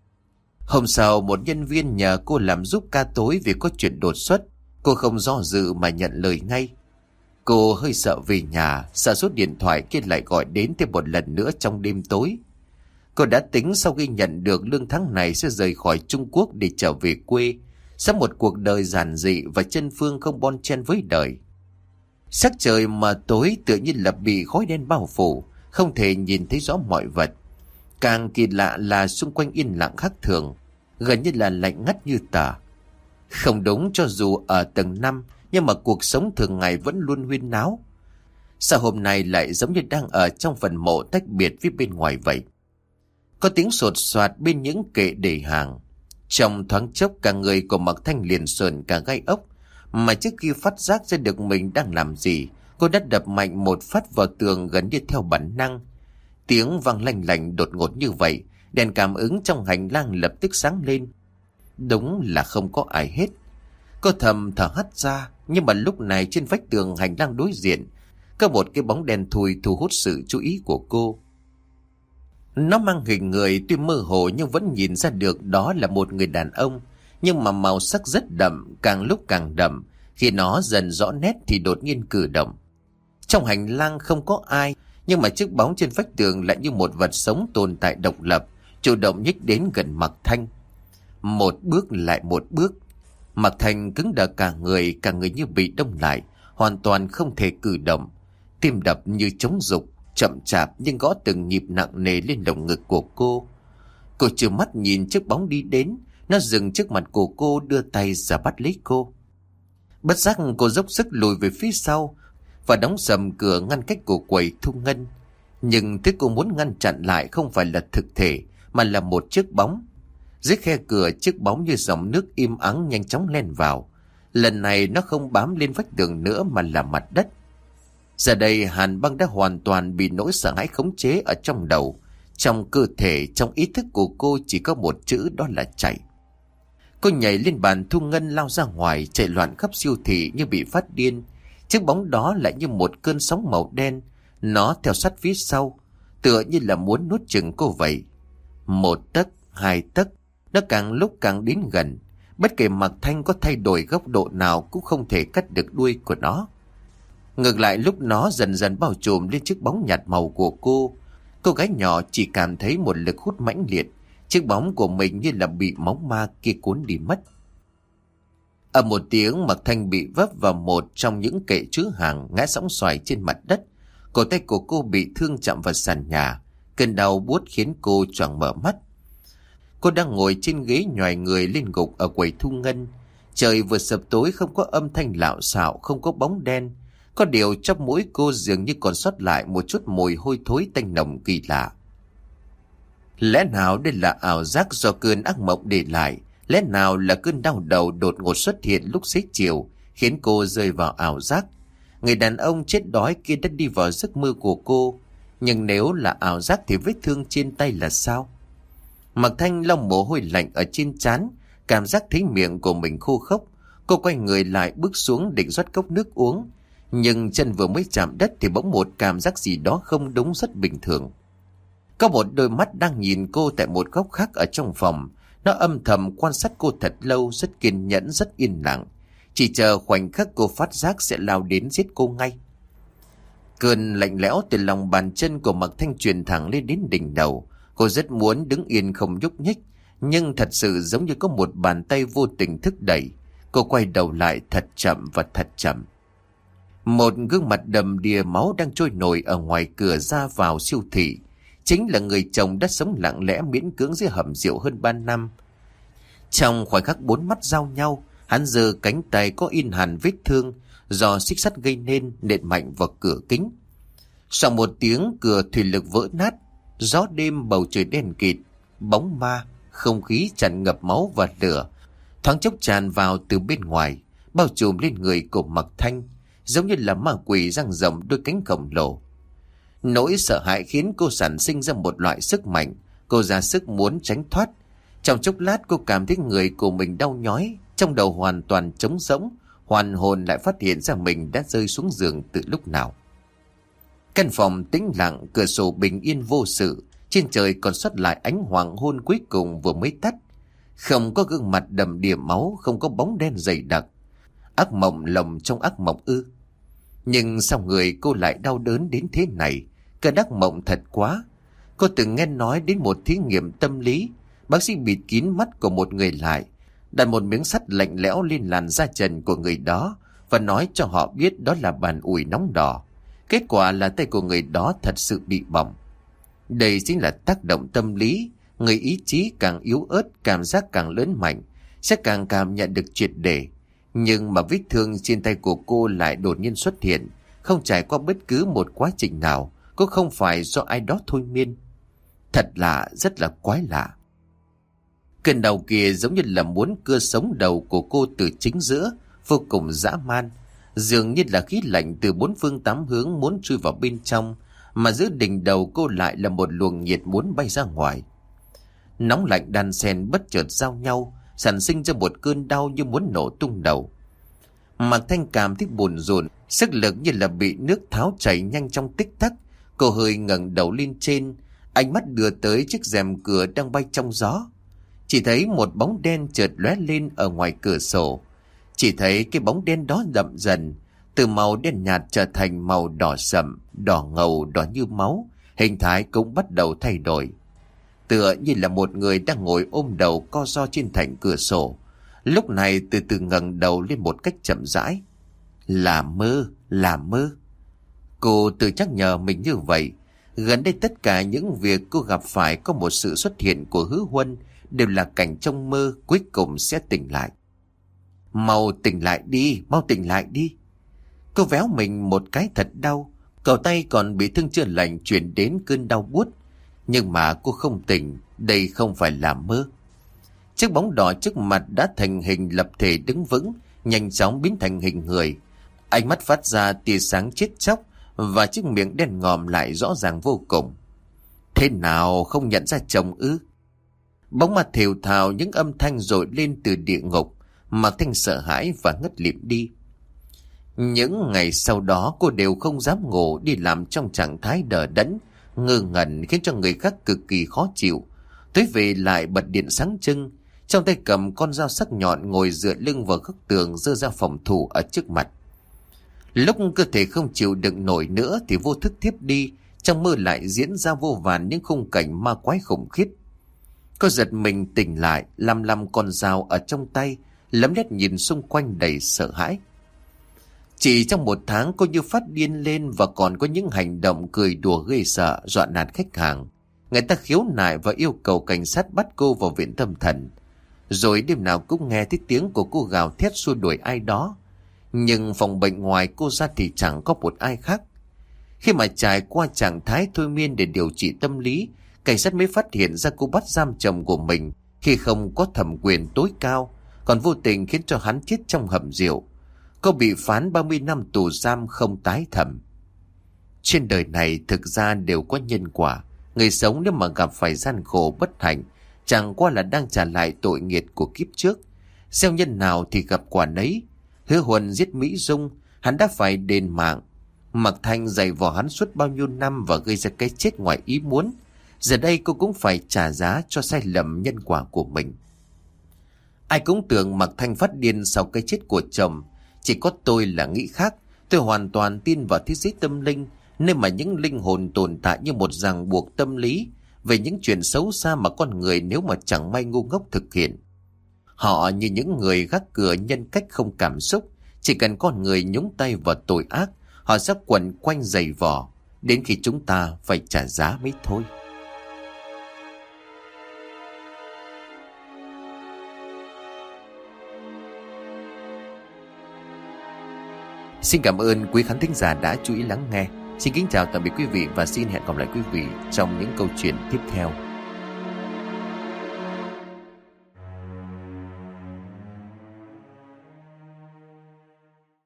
Hôm sau một nhân viên nhờ cô làm giúp ca tối vì có chuyện đột xuất. Cô không do dự mà nhận lời ngay. Cô hơi sợ về nhà, sợ số điện thoại kia lại gọi đến thêm một lần nữa trong đêm tối. Cô đã tính sau khi nhận được lương tháng này sẽ rời khỏi Trung Quốc để trở về quê, sống một cuộc đời giản dị và chân phương không bon chen với đời. Sắc trời mà tối tựa như là bị khói đen bao phủ, không thể nhìn thấy rõ mọi vật. Càng kỳ lạ là xung quanh yên lặng khác thường, gần như là lạnh ngắt như tờ. Không đúng, cho dù ở tầng năm, nhưng mà cuộc sống thường ngày vẫn luôn huyên náo. Sao hôm nay lại giống như đang ở trong phần mộ tách biệt phía bên ngoài vậy? Có tiếng sột soạt bên những kệ để hàng. Trong thoáng chốc cả người của Mạc Thanh liền sờn cả gai ốc, mà trước khi phát giác ra được mình đang làm gì, cô đã đập mạnh một phát vào tường gần như theo bản năng. Tiếng vang lanh lành đột ngột như vậy, đèn cảm ứng trong hành lang lập tức sáng lên. Đúng là không có ai hết. Cô thầm thở hắt ra, nhưng mà lúc này trên vách tường hành lang đối diện có một cái bóng đen thui thu hút sự chú ý của cô. Nó mang hình người tuy mơ hồ nhưng vẫn nhìn ra được đó là một người đàn ông, nhưng mà màu sắc rất đậm, càng lúc càng đậm. Khi nó dần rõ nét thì đột nhiên cử động. Trong hành lang không có ai, nhưng mà chiếc bóng trên vách tường lại như một vật sống tồn tại độc lập, chủ động nhích đến gần Mạc Thanh. Một bước lại một bước, Mạc Thanh cứng đờ cả người, cả người như bị đông lại, hoàn toàn không thể cử động. Tim đập như trống dục, chậm chạp nhưng gõ từng nhịp nặng nề lên lồng ngực của cô. Cô trợn mắt nhìn chiếc bóng đi đến, nó dừng trước mặt của cô, đưa tay ra bắt lấy cô. Bất giác cô dốc sức lùi về phía sau và đóng sầm cửa ngăn cách của quầy thu ngân. Nhưng thứ cô muốn ngăn chặn lại không phải là thực thể, mà là một chiếc bóng. Dưới khe cửa, chiếc bóng như dòng nước im ắng nhanh chóng len vào. Lần này nó không bám lên vách tường nữa mà là mặt đất. Giờ đây Hàn Băng đã hoàn toàn bị nỗi sợ hãi khống chế ở trong đầu. Trong cơ thể, trong ý thức của cô chỉ có một chữ, đó là chạy. Cô nhảy lên bàn thu ngân lao ra ngoài, chạy loạn khắp siêu thị như bị phát điên. Chiếc bóng đó lại như một cơn sóng màu đen, nó theo sát phía sau, tựa như là muốn nuốt chửng cô vậy. Một tấc, hai tấc, nó càng lúc càng đến gần. Bất kể Mạc Thanh có thay đổi góc độ nào cũng không thể cắt được đuôi của nó. Ngược lại lúc nó dần dần bao trùm lên chiếc bóng nhạt màu của cô, cô gái nhỏ chỉ cảm thấy một lực hút mãnh liệt. Chiếc bóng của mình như là bị bóng ma kia cuốn đi mất. Ở một tiếng, Mạc Thanh bị vấp vào một trong những kệ chứa hàng, ngã sóng xoài trên mặt đất. Cổ tay của cô bị thương chạm vào sàn nhà, cơn đau buốt khiến cô choàng mở mắt. Cô đang ngồi trên ghế nhoài người lên gục ở quầy thu ngân. Trời vừa sập tối, không có âm thanh lạo xạo, không có bóng đen. Có điều trong mũi cô dường như còn sót lại một chút mùi hôi thối tanh nồng kỳ lạ. Lẽ nào đây là ảo giác do cơn ác mộng để lại? Lẽ nào là cơn đau đầu đột ngột xuất hiện lúc xế chiều, khiến cô rơi vào ảo giác? Người đàn ông chết đói kia đã đi vào giấc mơ của cô. Nhưng nếu là ảo giác thì vết thương trên tay là sao? Mạc Thanh lau mồ hôi lạnh ở trên trán, cảm giác thấy miệng của mình khô khốc. Cô quay người lại bước xuống định rót cốc nước uống. Nhưng chân vừa mới chạm đất thì bỗng một cảm giác gì đó không đúng rất bình thường. Có một đôi mắt đang nhìn cô tại một góc khác ở trong phòng. Nó âm thầm quan sát cô thật lâu, rất kiên nhẫn, rất yên lặng. Chỉ chờ khoảnh khắc cô phát giác sẽ lao đến giết cô ngay. Cơn lạnh lẽo từ lòng bàn chân của Mạc Thanh truyền thẳng lên đến đỉnh đầu. Cô rất muốn đứng yên không nhúc nhích, nhưng thật sự giống như có một bàn tay vô tình thúc đẩy. Cô quay đầu lại thật chậm và thật chậm. Một gương mặt đầm đìa máu đang trôi nổi ở ngoài cửa ra vào siêu thị. Chính là người chồng đã sống lặng lẽ miễn cưỡng dưới hầm rượu hơn ba năm. Trong khoảnh khắc bốn mắt giao nhau, hắn giơ cánh tay có in hẳn vết thương do xích sắt gây nên, nện mạnh vào cửa kính. Sau một tiếng, cửa thủy lực vỡ nát. Gió đêm, bầu trời đen kịt, bóng ma, không khí tràn ngập máu và lửa, thoáng chốc tràn vào từ bên ngoài, bao trùm lên người của Mạc Thanh, giống như là ma quỷ dang rộng đôi cánh khổng lồ. Nỗi sợ hãi khiến cô sản sinh ra một loại sức mạnh. Cô ra sức muốn tránh thoát. Trong chốc lát cô cảm thấy người của mình đau nhói, trong đầu hoàn toàn trống rỗng, hoàn hồn lại phát hiện ra mình đã rơi xuống giường từ lúc nào. Căn phòng tĩnh lặng, cửa sổ bình yên vô sự, trên trời còn sót lại ánh hoàng hôn cuối cùng vừa mới tắt. Không có gương mặt đầm đìa máu, không có bóng đen dày đặc. Ác mộng lồng trong ác mộng ư? Nhưng sao người cô lại đau đớn đến thế này? Cơn ác mộng thật quá. Cô từng nghe nói đến một thí nghiệm tâm lý. Bác sĩ bịt kín mắt của một người lại, đặt một miếng sắt lạnh lẽo lên làn da trần của người đó và nói cho họ biết đó là bàn ủi nóng đỏ. Kết quả là tay của người đó thật sự bị bỏng. Đây chính là tác động tâm lý. Người ý chí càng yếu ớt, cảm giác càng lớn mạnh, sẽ càng cảm nhận được triệt để. Nhưng mà vết thương trên tay của cô lại đột nhiên xuất hiện, không trải qua bất cứ một quá trình nào, cũng không phải do ai đó thôi miên. Thật lạ, rất là quái lạ. Cơn đau kia giống như là muốn cưa sống đầu của cô từ chính giữa, vô cùng dã man. Dường như là khí lạnh từ bốn phương tám hướng muốn chui vào bên trong, mà giữa đỉnh đầu cô lại là một luồng nhiệt muốn bay ra ngoài. Nóng lạnh đan xen bất chợt giao nhau, sản sinh ra một cơn đau như muốn nổ tung đầu. Mạc Thanh cảm thấy buồn rộn, sức lực như là bị nước tháo chảy nhanh trong tích tắc. Cô hơi ngẩng đầu lên trên, ánh mắt đưa tới chiếc rèm cửa đang bay trong gió. Chỉ thấy một bóng đen chợt lóe lên ở ngoài cửa sổ. Chỉ thấy cái bóng đen đó đậm dần, từ màu đen nhạt trở thành màu đỏ sậm, đỏ ngầu, đỏ như máu. Hình thái cũng bắt đầu thay đổi, tựa như là một người đang ngồi ôm đầu co ro trên thành cửa sổ. Lúc này từ từ ngẩng đầu lên một cách chậm rãi. Là mơ, là mơ. Cô tự nhắc nhở mình như vậy. Gần đây tất cả những việc cô gặp phải có một sự xuất hiện của Hứa Huân đều là cảnh trong mơ, cuối cùng sẽ tỉnh lại. Mau tỉnh lại đi, mau tỉnh lại đi. Cô véo mình một cái thật đau. Cầu tay còn bị thương chưa lành chuyển đến cơn đau buốt. Nhưng mà cô không tỉnh, đây không phải là mơ. Chiếc bóng đỏ trước mặt đã thành hình lập thể đứng vững, nhanh chóng biến thành hình người. Ánh mắt phát ra tia sáng chết chóc, và chiếc miệng đen ngòm lại rõ ràng vô cùng. Thế nào, không nhận ra chồng ư? Bóng mặt thều thào những âm thanh dội lên từ địa ngục. Mạc Thanh sợ hãi và ngất lịm đi. Những ngày sau đó cô đều không dám ngủ, đi làm trong trạng thái đờ đẫn, ngơ ngẩn khiến cho người khác cực kỳ khó chịu. Tới về lại bật điện sáng trưng, trong tay cầm con dao sắc nhọn, ngồi dựa lưng vào góc tường giơ ra phòng thủ ở trước mặt. Lúc cơ thể không chịu đựng nổi nữa thì vô thức thiếp đi, trong mơ lại diễn ra vô vàn những khung cảnh ma quái khủng khiếp. Cô giật mình tỉnh lại, lăm lăm con dao ở trong tay, lấm lét nhìn xung quanh đầy sợ hãi. Chỉ trong một tháng cô như phát điên lên, và còn có những hành động cười đùa gây sợ, dọa nạt khách hàng. Người ta khiếu nại và yêu cầu cảnh sát bắt cô vào viện tâm thần. Rồi đêm nào cũng nghe thấy tiếng của cô gào thét xua đuổi ai đó. Nhưng phòng bệnh ngoài cô ra thì chẳng có một ai khác. Khi mà trải qua trạng thái thôi miên để điều trị tâm lý, cảnh sát mới phát hiện ra cô bắt giam chồng của mình khi không có thẩm quyền tối cao, còn vô tình khiến cho hắn chết trong hầm rượu. Cô bị phán ba mươi năm tù giam không tái thẩm. Trên đời này thực ra đều có nhân quả. Người sống nếu mà gặp phải gian khổ bất hạnh, chẳng qua là đang trả lại tội nghiệp của kiếp trước. Gieo nhân nào thì gặp quả nấy. Hứa Huân giết Mỹ Dung, hắn đã phải đền mạng. Mạc Thanh giày vò hắn suốt bao nhiêu năm và gây ra cái chết ngoài ý muốn. Giờ đây cô cũng phải trả giá cho sai lầm nhân quả của mình. Ai cũng tưởng Mạc Thanh phát điên sau cái chết của chồng. Chỉ có tôi là nghĩ khác. Tôi hoàn toàn tin vào thế giới tâm linh, nơi mà những linh hồn tồn tại như một ràng buộc tâm lý về những chuyện xấu xa mà con người nếu mà chẳng may ngu ngốc thực hiện. Họ như những người gác cửa nhân cách không cảm xúc. Chỉ cần con người nhúng tay vào tội ác, họ sẽ quẩn quanh giày vò đến khi chúng ta phải trả giá mới thôi. Xin cảm ơn quý khán thính giả đã chú ý lắng nghe. Xin kính chào tạm biệt quý vị và xin hẹn gặp lại quý vị trong những câu chuyện tiếp theo.